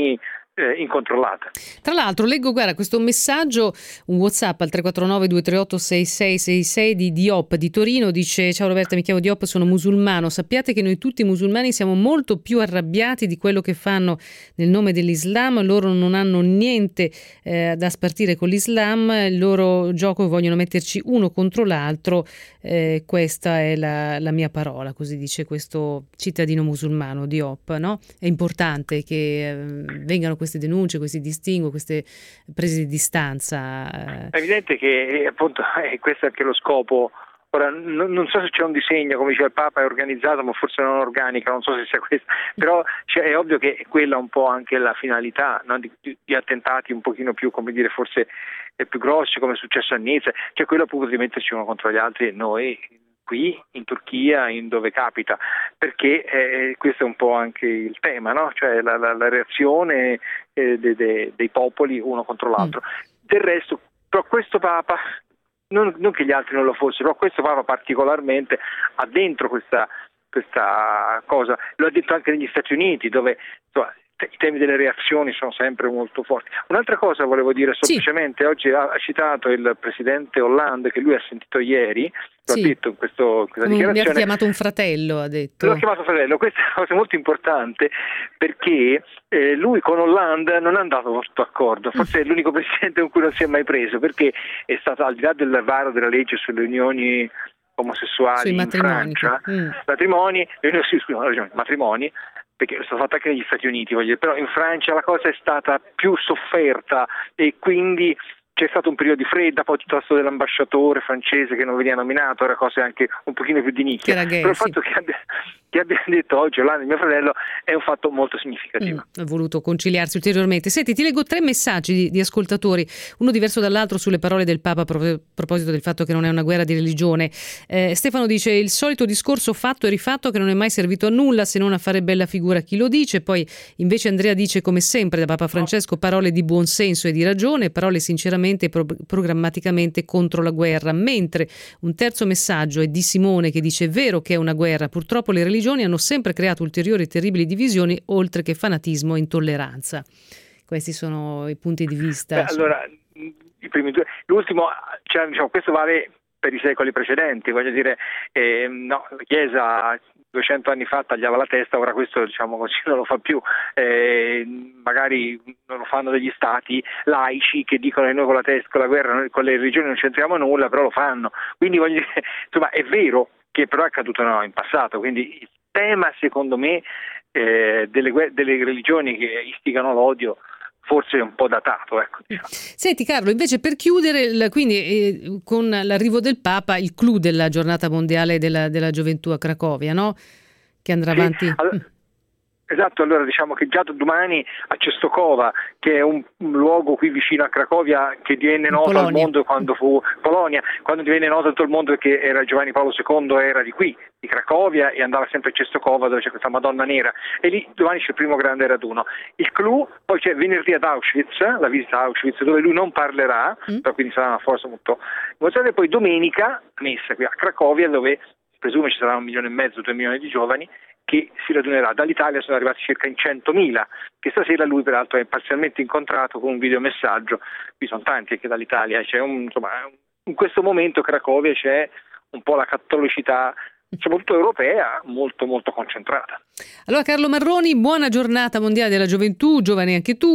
eh, incontrollata. Tra l'altro leggo, guarda, questo messaggio, un WhatsApp al tre quattro nove due tre otto sei sei sei sei di Diop di Torino, dice: ciao Roberta, mi chiamo Diop, sono musulmano, sappiate che noi tutti musulmani siamo molto più arrabbiati di quello che fanno nel nome dell'Islam, loro non hanno niente eh, da spartire con l'Islam, il loro gioco vogliono metterci uno contro l'altro, eh, questa è la, la mia parola, così dice questo cittadino musulmano Diop, no? È importante che eh, vengano queste denunce, questi distinguo, queste prese di distanza. È evidente che appunto eh, questo è anche lo scopo. Ora, non, non so se c'è un disegno, come diceva il Papa, è organizzato, ma forse non organica, non so se sia questo, però cioè, è ovvio che quella è un po' anche la finalità, no? di, di attentati un pochino più, come dire, forse più grossi, come è successo a Nizza, cioè quello appunto di metterci uno contro gli altri e noi qui in Turchia, in dove capita, perché eh, questo è un po' anche il tema, no? Cioè la, la, la reazione eh, de, de, dei popoli uno contro l'altro. Mm. Del resto, però questo Papa, non, non che gli altri non lo fossero, però questo Papa particolarmente ha dentro questa, questa cosa, lo ha detto anche negli Stati Uniti, dove insomma, i temi delle reazioni sono sempre molto forti. Un'altra cosa volevo dire semplicemente, sì. Oggi ha citato il presidente Hollande, che lui ha sentito ieri, lo sì. ha detto in, questo, in questa Mi dichiarazione. Mi ha chiamato un fratello, ha detto. L'ho chiamato fratello, questa è una cosa molto importante, perché eh, lui con Hollande non è andato molto d'accordo, forse è l'unico presidente con cui non si è mai preso, perché è stato, al di là del varo della legge sulle unioni omosessuali in matrimoni. Francia, mm. matrimoni, eh, scusa, matrimoni, perché è stato fatto anche negli Stati Uniti, voglio dire, però in Francia la cosa è stata più sofferta e quindi c'è stato un periodo di fredda, poi tutto il tasto dell'ambasciatore francese che non veniva nominato, era cose anche un pochino più di nicchia. Gay, però il sì. fatto che abbia, che abbia detto oggi Hollande, mio fratello, è un fatto molto significativo. Mm, ha voluto conciliarsi ulteriormente. Senti, ti leggo tre messaggi di, di ascoltatori, uno diverso dall'altro sulle parole del Papa a proposito del fatto che non è una guerra di religione. Eh, Stefano dice: il solito discorso fatto e rifatto che non è mai servito a nulla se non a fare bella figura a chi lo dice. Poi invece Andrea dice, come sempre da Papa Francesco, parole di buon senso e di ragione, parole sinceramente e pro- programmaticamente contro la guerra. Mentre un terzo messaggio è di Simone, che dice: è vero che è una guerra, purtroppo le religioni hanno sempre creato ulteriori terribili divisioni oltre che fanatismo e intolleranza. Questi sono i punti di vista. Beh, allora, i primi due, l'ultimo, cioè, diciamo, questo vale per i secoli precedenti, voglio dire, eh, no, la Chiesa duecento anni fa tagliava la testa, ora questo, diciamo così, non lo fa più, eh, magari non lo fanno degli stati laici che dicono che noi con la testa, con la guerra, noi con le religioni non c'entriamo nulla, però lo fanno, quindi voglio dire, insomma, è vero che però è accaduto no, in passato, quindi il tema secondo me eh, delle, delle religioni che istigano l'odio forse è un po' datato, ecco, diciamo. Senti Carlo, invece per chiudere, quindi eh, con l'arrivo del Papa, il clou della giornata mondiale della, della gioventù a Cracovia, no? Che andrà sì, avanti. Allora, esatto, allora diciamo che già domani a Czestochowa, che è un, un luogo qui vicino a Cracovia che divenne noto al mondo quando fu Polonia, quando divenne noto a tutto il mondo perché era Giovanni Paolo secondo, era di qui, di Cracovia, e andava sempre a Czestochowa dove c'è questa Madonna Nera, e lì domani c'è il primo grande raduno. Il clou, poi c'è venerdì ad Auschwitz, la visita a Auschwitz dove lui non parlerà, mm. però quindi sarà una forza molto emozionante, e poi domenica messa qui a Cracovia dove si presume ci sarà un milione e mezzo, due milioni di giovani che si radunerà. Dall'Italia sono arrivati circa in centomila, che stasera lui peraltro è parzialmente incontrato con un videomessaggio, qui sono tanti anche dall'Italia, c'è un, insomma, in questo momento Cracovia c'è un po' la cattolicità, soprattutto europea, molto molto concentrata. Allora Carlo Marroni, buona giornata mondiale della gioventù, giovane anche tu.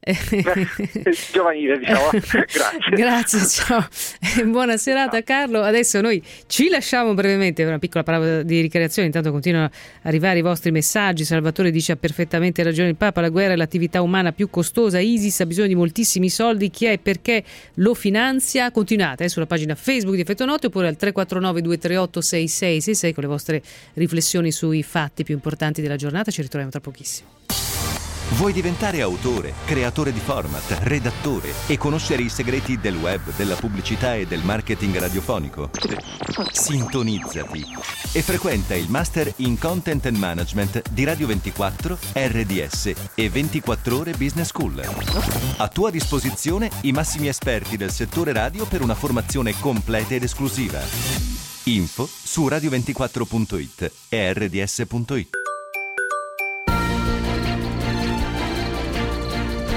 Giovanile, diciamo. Grazie. Grazie, ciao. Buona serata ciao. Carlo. Adesso noi ci lasciamo brevemente, una piccola parola di ricreazione, intanto continuano ad arrivare i vostri messaggi. Salvatore dice: ha perfettamente ragione il Papa, la guerra è l'attività umana più costosa, ISIS ha bisogno di moltissimi soldi, chi è e perché lo finanzia? Continuate eh, sulla pagina Facebook di Effetto Notte oppure al tre quattro nove due tre otto sei sei sei sei con le vostre riflessioni sui fatti più importanti della giornata. Ci ritroviamo tra pochissimo. Vuoi diventare autore, creatore di format, redattore e conoscere i segreti del web, della pubblicità e del marketing radiofonico? Sintonizzati e frequenta il Master in Content and Management di Radio ventiquattro, R D S e ventiquattro Ore Business School. A tua disposizione i massimi esperti del settore radio per una formazione completa ed esclusiva. Info su radio ventiquattro punto it e R D S punto it.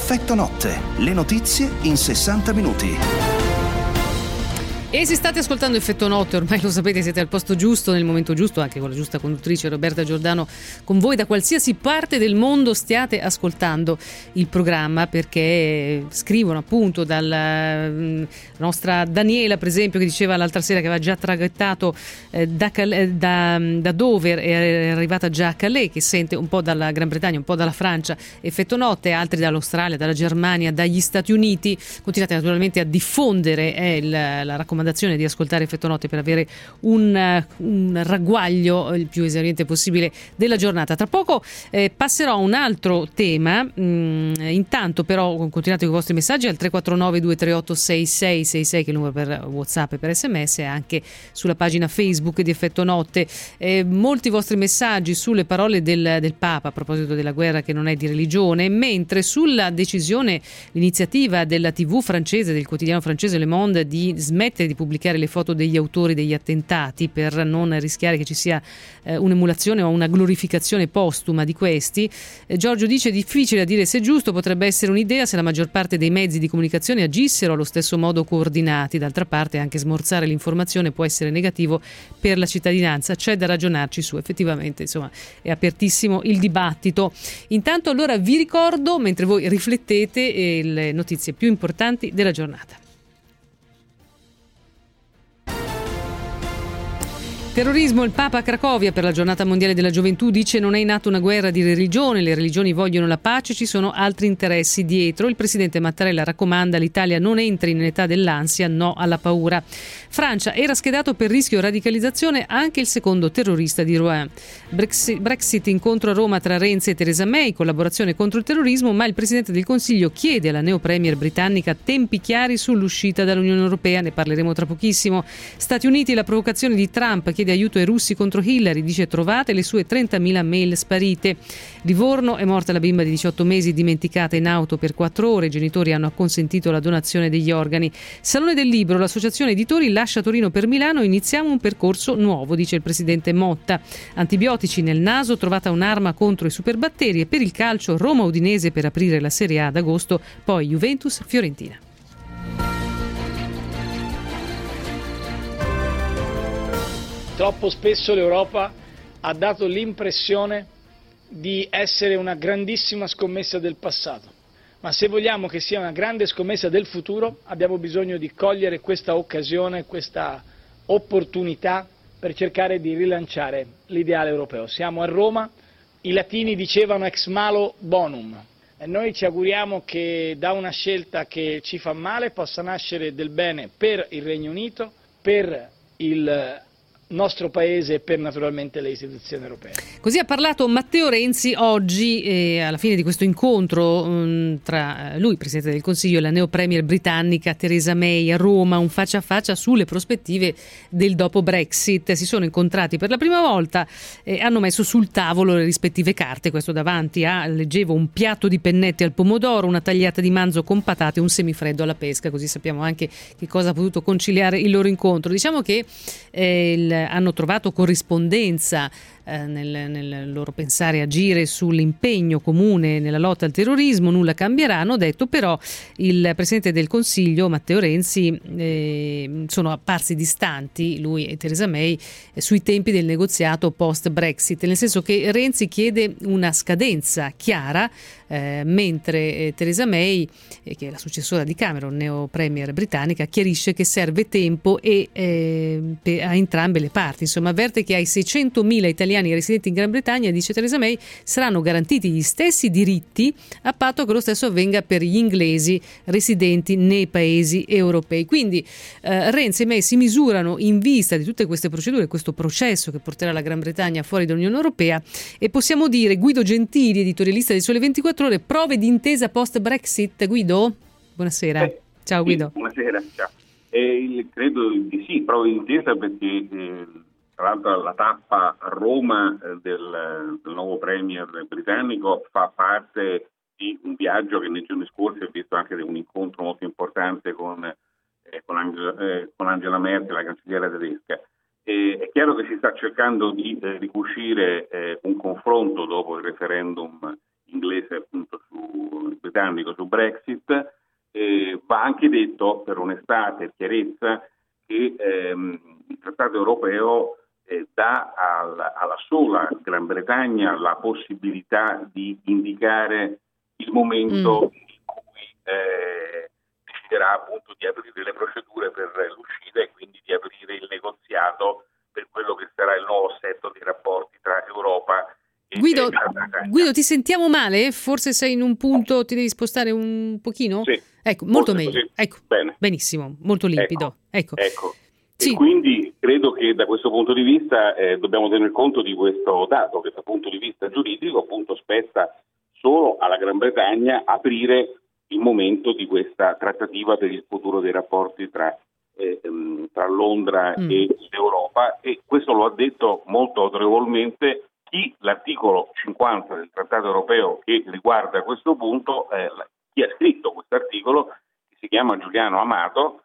Effetto Notte, le notizie in sessanta minuti. E se state ascoltando Effetto Notte, ormai lo sapete, siete al posto giusto, nel momento giusto, anche con la giusta conduttrice Roberta Giordano con voi da qualsiasi parte del mondo stiate ascoltando il programma, perché scrivono appunto dalla nostra Daniela, per esempio, che diceva l'altra sera che aveva già traghettato eh, da, da, da Dover e è arrivata già a Calais, che sente un po' dalla Gran Bretagna, un po' dalla Francia Effetto Notte, altri dall'Australia, dalla Germania, dagli Stati Uniti. Continuate naturalmente a diffondere eh, il, la raccomandazione di ascoltare Effetto Notte per avere un, un ragguaglio il più esauriente possibile della giornata. Tra poco eh, passerò a un altro tema. Mm, intanto però continuate con i vostri messaggi al tre quattro nove due tre otto sei sei sei sei, che è il numero per WhatsApp e per S M S, e anche sulla pagina Facebook di Effetto Notte. Eh, molti vostri messaggi sulle parole del, del Papa a proposito della guerra che non è di religione, mentre sulla decisione, l'iniziativa della tivù francese, del quotidiano francese Le Monde, di smettere di pubblicare le foto degli autori degli attentati per non rischiare che ci sia eh, un'emulazione o una glorificazione postuma di questi. eh, Giorgio dice: difficile a dire se giusto, potrebbe essere un'idea se la maggior parte dei mezzi di comunicazione agissero allo stesso modo coordinati. D'altra parte anche smorzare l'informazione può essere negativo per la cittadinanza, c'è da ragionarci su. Effettivamente, insomma, è apertissimo il dibattito. Intanto allora vi ricordo, mentre voi riflettete, eh, le notizie più importanti della giornata. Terrorismo, il Papa a Cracovia per la giornata mondiale della gioventù dice: non è in atto una guerra di religione, le religioni vogliono la pace, ci sono altri interessi dietro. Il presidente Mattarella raccomanda: l'Italia non entri nell'età dell'ansia, no alla paura. Francia, era schedato per rischio radicalizzazione anche il secondo terrorista di Rouen. Brexit, Brexit, incontro a Roma tra Renzi e Theresa May, collaborazione contro il terrorismo, ma il presidente del Consiglio chiede alla neo premier britannica tempi chiari sull'uscita dall'Unione Europea, ne parleremo tra pochissimo. Stati Uniti, la provocazione di Trump, chiede aiuto ai russi contro Hillary, dice: trovate le sue trentamila mail sparite. Livorno, è morta la bimba di diciotto mesi dimenticata in auto per quattro ore, i genitori hanno acconsentito la donazione degli organi. Salone del Libro, l'associazione editori lascia Torino per Milano, iniziamo un percorso nuovo, dice il presidente Motta. Antibiotici nel naso, trovata un'arma contro i superbatteri. E per il calcio, Roma Udinese per aprire la Serie A ad agosto, poi Juventus Fiorentina. Troppo spesso l'Europa ha dato l'impressione di essere una grandissima scommessa del passato, ma se vogliamo che sia una grande scommessa del futuro abbiamo bisogno di cogliere questa occasione, questa opportunità per cercare di rilanciare l'ideale europeo. Siamo a Roma, i latini dicevano ex malo bonum e noi ci auguriamo che da una scelta che ci fa male possa nascere del bene per il Regno Unito, per il nostro paese e per naturalmente le istituzioni europee. Così ha parlato Matteo Renzi oggi eh, alla fine di questo incontro mh, tra lui, Presidente del Consiglio, e la neo premier britannica Theresa May a Roma, un faccia a faccia sulle prospettive del dopo Brexit. Si sono incontrati per la prima volta e eh, hanno messo sul tavolo le rispettive carte. Questo davanti a, leggevo, un piatto di pennette al pomodoro, una tagliata di manzo con patate e un semifreddo alla pesca, così sappiamo anche che cosa ha potuto conciliare il loro incontro. Diciamo che eh, il hanno trovato corrispondenza eh, nel, nel loro pensare e agire sull'impegno comune nella lotta al terrorismo. Nulla cambierà, hanno detto, però il Presidente del Consiglio Matteo Renzi eh, sono apparsi distanti, lui e Theresa May, eh, sui tempi del negoziato post-Brexit, nel senso che Renzi chiede una scadenza chiara, eh, mentre eh, Theresa May, eh, che è la successora di Cameron, neo premier britannica, chiarisce che serve tempo e eh, per, a entrambe le parti. Insomma, avverte che ai seicentomila italiani residenti in Gran Bretagna, dice Theresa May, saranno garantiti gli stessi diritti a patto che lo stesso avvenga per gli inglesi residenti nei paesi europei. Quindi eh, Renzi e May si misurano in vista di tutte queste procedure, questo processo che porterà la Gran Bretagna fuori dall'Unione Europea, e possiamo dire, Guido Gentili, editorialista di Sole ventiquattro Ore, prove di intesa post-Brexit. Guido, buonasera. Eh, ciao Guido. Sì, buonasera, ciao. Eh, il, credo di sì, prove di intesa perché eh, tra l'altro la tappa a Roma eh, del, del nuovo premier britannico fa parte di un viaggio che nei giorni scorsi ha visto anche un incontro molto importante con, eh, con, Angela, eh, con Angela Merkel, la cancelliera tedesca. Eh, è chiaro che si sta cercando di eh, ricucire eh, un confronto dopo il referendum inglese appunto su britannico su Brexit. Eh, va anche detto, per onestà, per chiarezza, che ehm, il Trattato europeo eh, dà al, alla sola Gran Bretagna la possibilità di indicare il momento mm. in cui eh, deciderà appunto di aprire le procedure per l'uscita e quindi di aprire il negoziato per quello che sarà il nuovo assetto dei rapporti tra Europa e Guido, Gran Bretagna. Guido, ti sentiamo male? Forse sei in un punto, ti devi spostare un pochino? Sì. Ecco, molto Forse meglio. Così. Ecco, bene. Benissimo, molto limpido. Ecco. ecco. ecco. Sì. E quindi credo che da questo punto di vista eh, dobbiamo tener conto di questo dato, che dal punto di vista giuridico appunto spetta solo alla Gran Bretagna aprire il momento di questa trattativa per il futuro dei rapporti tra, eh, tra Londra mm. e l'Europa, e questo lo ha detto molto autorevolmente chi l'articolo cinquanta del Trattato europeo che riguarda questo punto, eh, chi ha scritto questo articolo, che si chiama Giuliano Amato,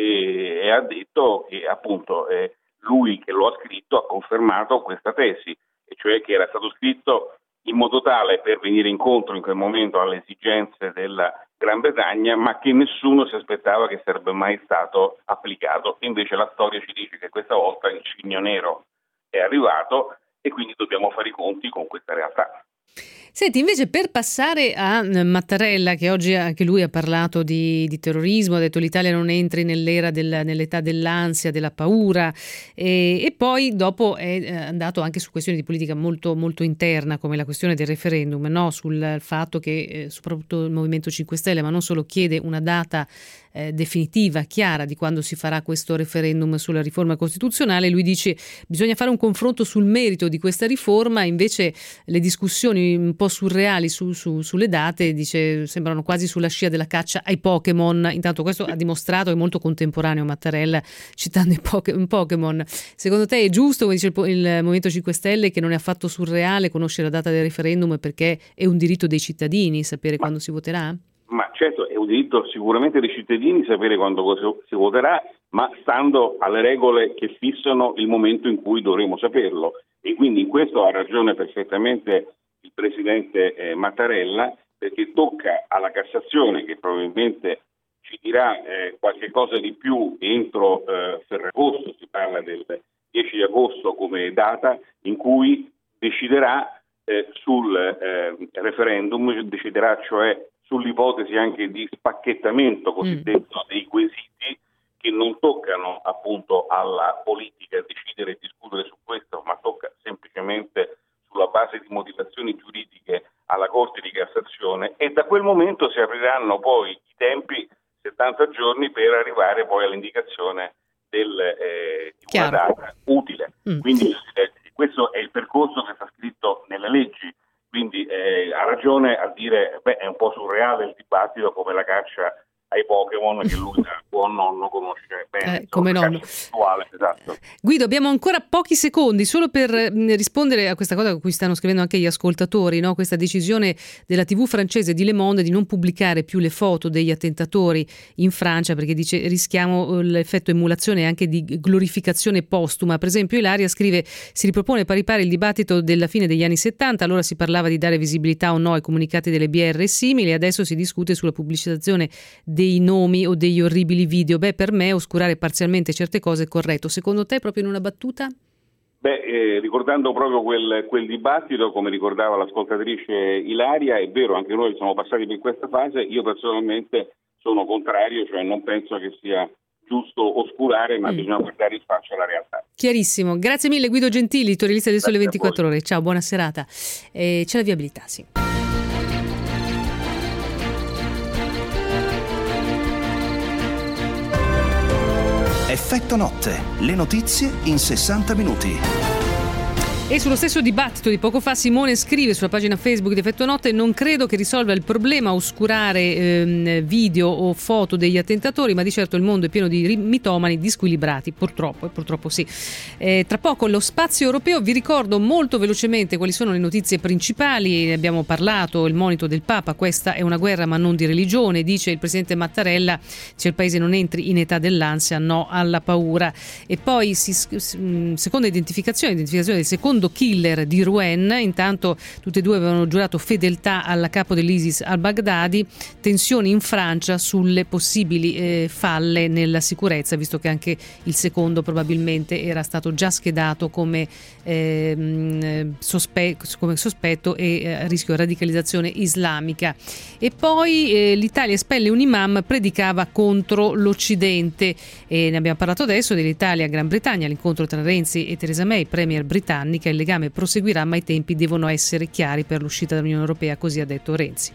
e, e ha detto che appunto eh, lui che lo ha scritto ha confermato questa tesi, e cioè che era stato scritto in modo tale per venire incontro in quel momento alle esigenze della Gran Bretagna, ma che nessuno si aspettava che sarebbe mai stato applicato. Invece la storia ci dice che questa volta il cigno nero è arrivato e quindi dobbiamo fare i conti con questa realtà. Senti, invece, per passare a Mattarella, che oggi anche lui ha parlato di, di terrorismo, ha detto l'Italia non entri nell'era del, nell'età dell'ansia, della paura, e, e poi dopo è andato anche su questioni di politica molto, molto interna, come la questione del referendum, no? Sul fatto che eh, soprattutto il Movimento cinque Stelle, ma non solo, chiede una data eh, definitiva, chiara, di quando si farà questo referendum sulla riforma costituzionale. Lui dice bisogna fare un confronto sul merito di questa riforma, invece le discussioni un po' surreali su, su, sulle date, dice, sembrano quasi sulla scia della caccia ai Pokémon. Intanto questo ha dimostrato che è molto contemporaneo Mattarella, citando i poke, Pokémon. Secondo te è giusto, come dice il, il Movimento cinque Stelle, che non è affatto surreale conoscere la data del referendum, perché è un diritto dei cittadini sapere ma, quando si voterà? Ma certo, è un diritto sicuramente dei cittadini sapere quando si voterà, ma stando alle regole che fissano il momento in cui dovremo saperlo. E quindi in questo ha ragione perfettamente il presidente eh, Mattarella, perché tocca alla Cassazione, che probabilmente ci dirà eh, qualche cosa di più entro eh, Ferragosto, si parla del dieci di agosto come data in cui deciderà eh, sul eh, referendum, deciderà cioè sull'ipotesi anche di spacchettamento cosiddetto mm. dei quesiti, che non toccano appunto alla politica decidere e discutere su questo, ma tocca semplicemente sulla base di motivazioni giuridiche alla Corte di Cassazione, e da quel momento si apriranno poi i tempi, settanta giorni, per arrivare poi all'indicazione del, eh, di una data utile. Mm. Quindi eh, questo è il percorso che sta scritto nelle leggi, quindi eh, ha ragione a dire beh, è un po' surreale il dibattito come la caccia ai Pokémon che lui da buon nonno conosce bene. Eh, come nonno. Esatto. Guido, abbiamo ancora pochi secondi solo per rispondere a questa cosa a cui stanno scrivendo anche gli ascoltatori, no? Questa decisione della tivù francese di Le Monde di non pubblicare più le foto degli attentatori in Francia, perché dice rischiamo l'effetto emulazione e anche di glorificazione postuma. Per esempio Ilaria scrive si ripropone pari pari il dibattito della fine degli anni settanta, allora si parlava di dare visibilità o no ai comunicati delle B R e simili, adesso si discute sulla pubblicizzazione dei nomi o degli orribili video. Beh, per me oscurare parzialmente certe cose è corretto. Secondo te, proprio in una battuta? Beh, eh, ricordando proprio quel, quel dibattito, come ricordava l'ascoltatrice Ilaria, è vero, anche noi siamo passati per questa fase. Io personalmente sono contrario, cioè non penso che sia giusto oscurare, ma mm. bisogna guardare in faccia alla realtà. Chiarissimo. Grazie mille Guido Gentili, editorialista del Sole ventiquattro Ore. Ciao, buona serata. Eh, c'è la viabilità, sì. Effetto notte, le notizie in sessanta minuti. E sullo stesso dibattito di poco fa Simone scrive sulla pagina Facebook di Effetto Notte: non credo che risolva il problema oscurare ehm, video o foto degli attentatori, ma di certo il mondo è pieno di mitomani disquilibrati, purtroppo, e purtroppo sì. Eh, tra poco lo spazio europeo, vi ricordo molto velocemente quali sono le notizie principali, ne abbiamo parlato, il monito del Papa, questa è una guerra ma non di religione, dice il presidente Mattarella, dice il paese non entri in età dell'ansia, no alla paura. E poi si, seconda identificazione, identificazione del secondo secondo killer di Rouen. Intanto tutti e due avevano giurato fedeltà al capo dell'ISIS al-Baghdadi. Tensioni in Francia sulle possibili eh, falle nella sicurezza, visto che anche il secondo probabilmente era stato già schedato come, eh, sospe- come sospetto e eh, a rischio radicalizzazione islamica. E poi eh, l'Italia espelle un imam, predicava contro l'Occidente, e ne abbiamo parlato adesso dell'Italia-Gran Bretagna, l'incontro tra Renzi e Theresa May, premier britannica. Il legame proseguirà, ma i tempi devono essere chiari per l'uscita dall'Unione Europea, così ha detto Renzi.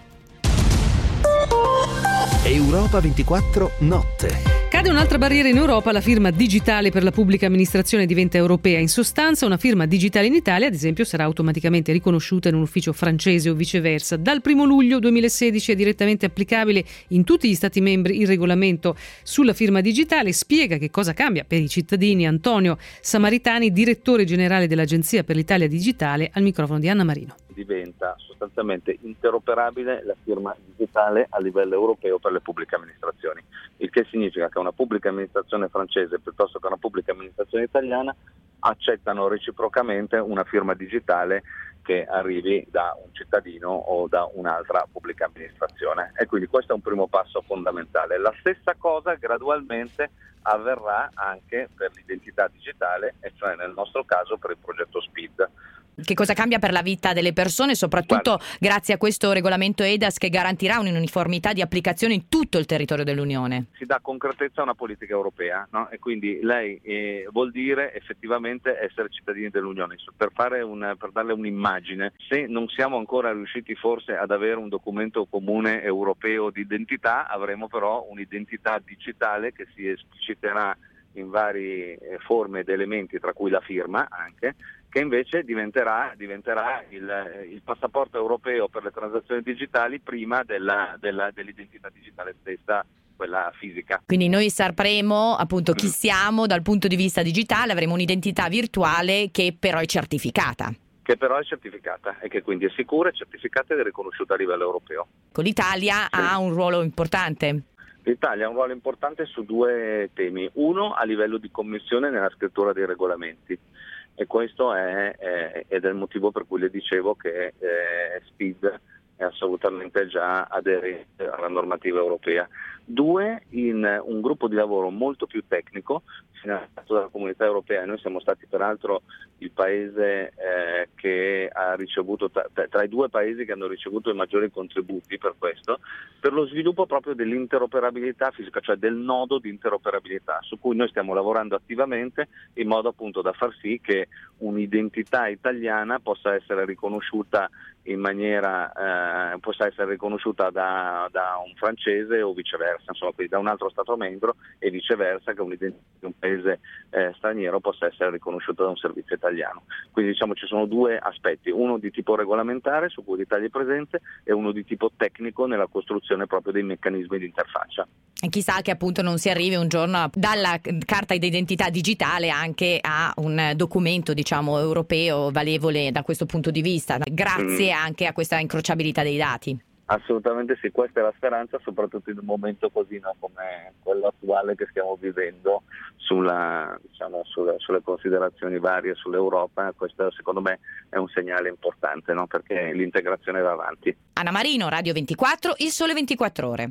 Europa ventiquattro notte. Cade un'altra barriera in Europa, la firma digitale per la pubblica amministrazione diventa europea. In sostanza, una firma digitale in Italia, ad esempio, sarà automaticamente riconosciuta in un ufficio francese o viceversa. Dal primo luglio duemilasedici è direttamente applicabile in tutti gli Stati membri il regolamento sulla firma digitale. Spiega che cosa cambia per i cittadini Antonio Samaritani, direttore generale dell'Agenzia per l'Italia Digitale, al microfono di Anna Marino. Diventa sostanzialmente interoperabile la firma digitale a livello europeo per le pubbliche amministrazioni, il che significa che una pubblica amministrazione francese piuttosto che una pubblica amministrazione italiana accettano reciprocamente una firma digitale che arrivi da un cittadino o da un'altra pubblica amministrazione, e quindi questo è un primo passo fondamentale. La stessa cosa gradualmente avverrà anche per l'identità digitale, e cioè nel nostro caso per il progetto SPID. Che cosa cambia per la vita delle persone, soprattutto Guarda. grazie a questo regolamento E D A S che garantirà un'uniformità di applicazione in tutto il territorio dell'Unione? Si dà concretezza a una politica europea, no? E quindi lei eh, vuol dire effettivamente essere cittadini dell'Unione. Per, fare un, per darle un'immagine, se non siamo ancora riusciti forse ad avere un documento comune europeo di identità, avremo però un'identità digitale che si espliciterà in varie eh, forme ed elementi, tra cui la firma anche, che invece diventerà, diventerà il, il passaporto europeo per le transazioni digitali prima della, della, dell'identità digitale stessa, quella fisica. Quindi noi sapremo appunto chi siamo dal punto di vista digitale, avremo un'identità virtuale che però è certificata. Che però è certificata e che quindi è sicura, è certificata ed è riconosciuta a livello europeo. L'Italia sì. ha un ruolo importante. L'Italia ha un ruolo importante su due temi. Uno, a livello di commissione nella scrittura dei regolamenti. E questo è, è ed è il motivo per cui le dicevo che eh, SPID è assolutamente già aderente alla normativa europea. Due, in un gruppo di lavoro molto più tecnico finanziato dalla Comunità Europea. Noi siamo stati peraltro il paese eh, che ha ricevuto tra, tra i due paesi che hanno ricevuto i maggiori contributi per questo, per lo sviluppo proprio dell'interoperabilità fisica, cioè del nodo di interoperabilità, su cui noi stiamo lavorando attivamente in modo appunto da far sì che un'identità italiana possa essere riconosciuta in maniera eh, possa essere riconosciuta da, da un francese o viceversa, insomma, quindi da un altro Stato membro, e viceversa che un'identità di un paese eh, straniero possa essere riconosciuta da un servizio italiano. Quindi diciamo ci sono due aspetti, uno di tipo regolamentare su cui l'Italia è presente e uno di tipo tecnico nella costruzione proprio dei meccanismi di interfaccia. E chissà che appunto non si arrivi un giorno dalla carta d'identità digitale anche a un documento diciamo europeo valevole da questo punto di vista, grazie mm. anche a questa incrociabilità dei dati. Assolutamente sì, questa è la speranza, soprattutto in un momento così no, come quello attuale che stiamo vivendo sulla, diciamo, sulle, sulle considerazioni varie sull'Europa. Questo secondo me è un segnale importante, no? Perché l'integrazione va avanti. Anna Marino, Radio ventiquattro, Il Sole ventiquattro Ore.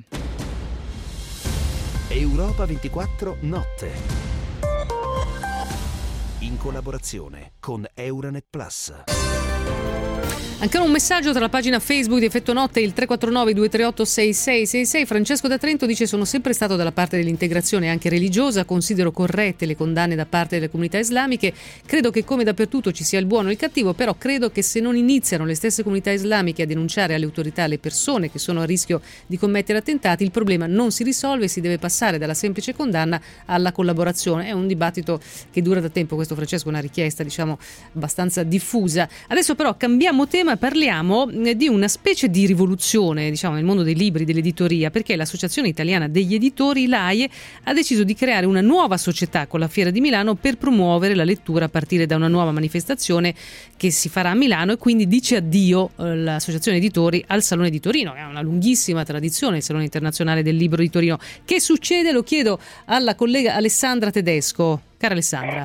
Europa ventiquattro Notte, in collaborazione con Euranet Plus. Ancora un messaggio tra la pagina Facebook di Effetto Notte, il tre quattro nove due tre otto sei sei sei sei. Francesco da Trento dice: sono sempre stato dalla parte dell'integrazione anche religiosa, considero corrette le condanne da parte delle comunità islamiche, credo che come dappertutto ci sia il buono e il cattivo, però credo che se non iniziano le stesse comunità islamiche a denunciare alle autorità le persone che sono a rischio di commettere attentati, il problema non si risolve, si deve passare dalla semplice condanna alla collaborazione. È un dibattito che dura da tempo, questo Francesco è una richiesta diciamo abbastanza diffusa. Adesso però cambiamo tema, parliamo di una specie di rivoluzione diciamo nel mondo dei libri, dell'editoria, perché l'Associazione Italiana degli Editori, l'A I E, ha deciso di creare una nuova società con la Fiera di Milano per promuovere la lettura a partire da una nuova manifestazione che si farà a Milano, e quindi dice addio eh, l'Associazione Editori al Salone di Torino, che ha una lunghissima tradizione, il Salone Internazionale del Libro di Torino. Che succede? Lo chiedo alla collega Alessandra Tedesco. Cara Alessandra.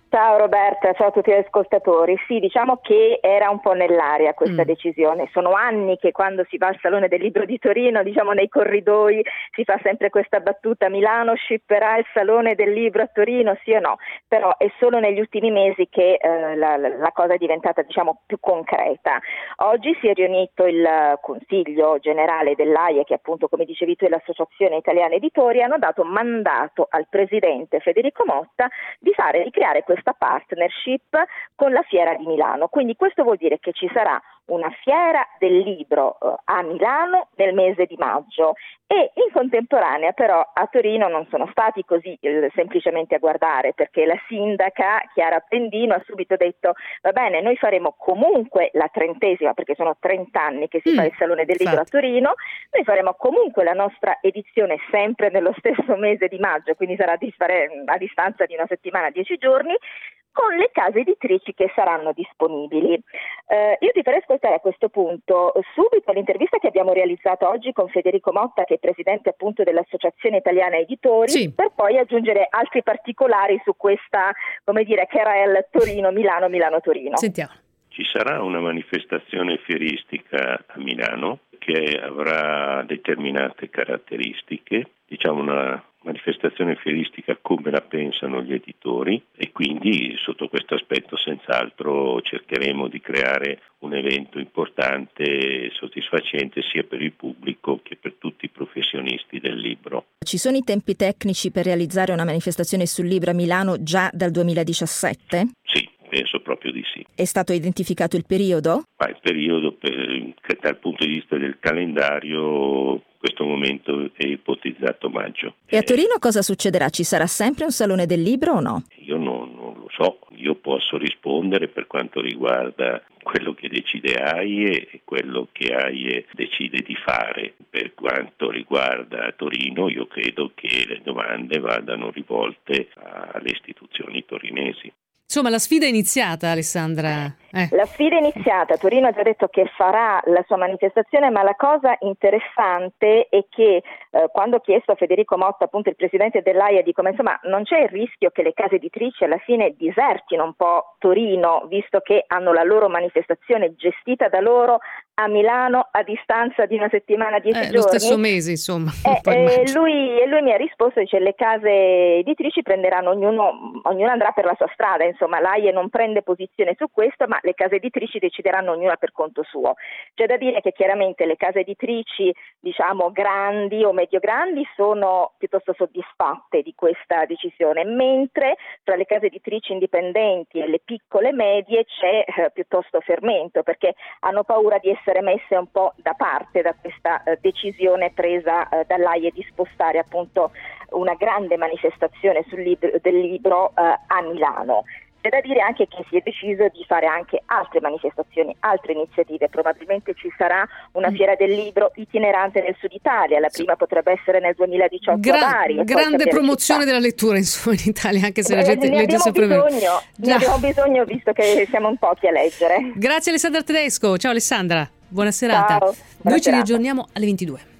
Ciao Roberta, ciao a tutti gli ascoltatori. Sì, diciamo che era un po' nell'aria questa mm. decisione. Sono anni che quando si va al Salone del Libro di Torino, diciamo nei corridoi, si fa sempre questa battuta: Milano shipperà il Salone del Libro a Torino, sì o no? Però è solo negli ultimi mesi che eh, la, la cosa è diventata, diciamo, più concreta. Oggi si è riunito il Consiglio Generale dell'A I E, che appunto, come dicevi tu, è l'Associazione Italiana Editori, hanno dato mandato al Presidente Federico Motta di fare, di creare questa questa partnership con la Fiera di Milano. Quindi questo vuol dire che ci sarà una fiera del libro eh, a Milano nel mese di maggio, e in contemporanea però a Torino non sono stati così eh, semplicemente a guardare, perché la sindaca Chiara Appendino ha subito detto: va bene, noi faremo comunque la trentesima, perché sono trenta anni che si mm, fa il Salone del Libro infatti. a Torino, noi faremo comunque la nostra edizione sempre nello stesso mese di maggio, quindi sarà a distanza di una settimana, dieci giorni, con le case editrici che saranno disponibili. Eh, io ti farei ascoltare a questo punto subito l'intervista che abbiamo realizzato oggi con Federico Motta, che è presidente appunto dell'Associazione Italiana Editori, sì. per poi aggiungere altri particolari su questa, come dire, querelle Torino-Milano, Milano-Torino. Sentiamo. Ci sarà una manifestazione fieristica a Milano che avrà determinate caratteristiche, diciamo una manifestazione fieristica come la pensano gli editori, e quindi sotto questo aspetto senz'altro cercheremo di creare un evento importante e soddisfacente sia per il pubblico che per tutti i professionisti del libro. Ci sono i tempi tecnici per realizzare una manifestazione sul libro a Milano già dal duemiladiciassette? Sì. Penso proprio di sì. È stato identificato il periodo? Ma il periodo, per, dal punto di vista del calendario, in questo momento è ipotizzato maggio. E a Torino cosa succederà? Ci sarà sempre un Salone del Libro o no? Io non, non lo so, io posso rispondere per quanto riguarda quello che decide A I E e quello che A I E decide di fare. Per quanto riguarda Torino, io credo che le domande vadano rivolte alle istituzioni torinesi. Insomma, la sfida è iniziata, Alessandra. Eh. La sfida è iniziata. Torino ha già detto che farà la sua manifestazione, ma la cosa interessante è che eh, quando ho chiesto a Federico Motta, appunto il presidente dell'A I E, dico: ma insomma, non c'è il rischio che le case editrici alla fine disertino un po' Torino, visto che hanno la loro manifestazione gestita da loro a Milano a distanza di una settimana, dieci eh, giorni? Lo stesso mese, insomma. Eh, eh, lui, e lui mi ha risposto, dice: le case editrici prenderanno, ognuno, ognuno andrà per la sua strada, insomma l'A I E non prende posizione su questo, ma le case editrici decideranno ognuna per conto suo. C'è da dire che chiaramente le case editrici, diciamo grandi o medio grandi, sono piuttosto soddisfatte di questa decisione, mentre tra le case editrici indipendenti e le piccole e medie c'è eh, piuttosto fermento, perché hanno paura di essere messe un po' da parte da questa eh, decisione presa eh, dall'A I E di spostare appunto una grande manifestazione sul libro, del libro eh, a Milano. C'è da dire anche che si è deciso di fare anche altre manifestazioni, altre iniziative. Probabilmente ci sarà una fiera del libro itinerante nel sud Italia, la prima potrebbe essere nel duemiladiciotto Gra- a Bari. Grande promozione della lettura, insomma, in Italia, anche se la gente eh, legge sempre meno. Ne abbiamo bisogno, visto che siamo in pochi a leggere. Grazie Alessandra Tedesco. Ciao Alessandra, buona serata. Ciao, buona Noi serata. ci riaggiorniamo alle ventidue.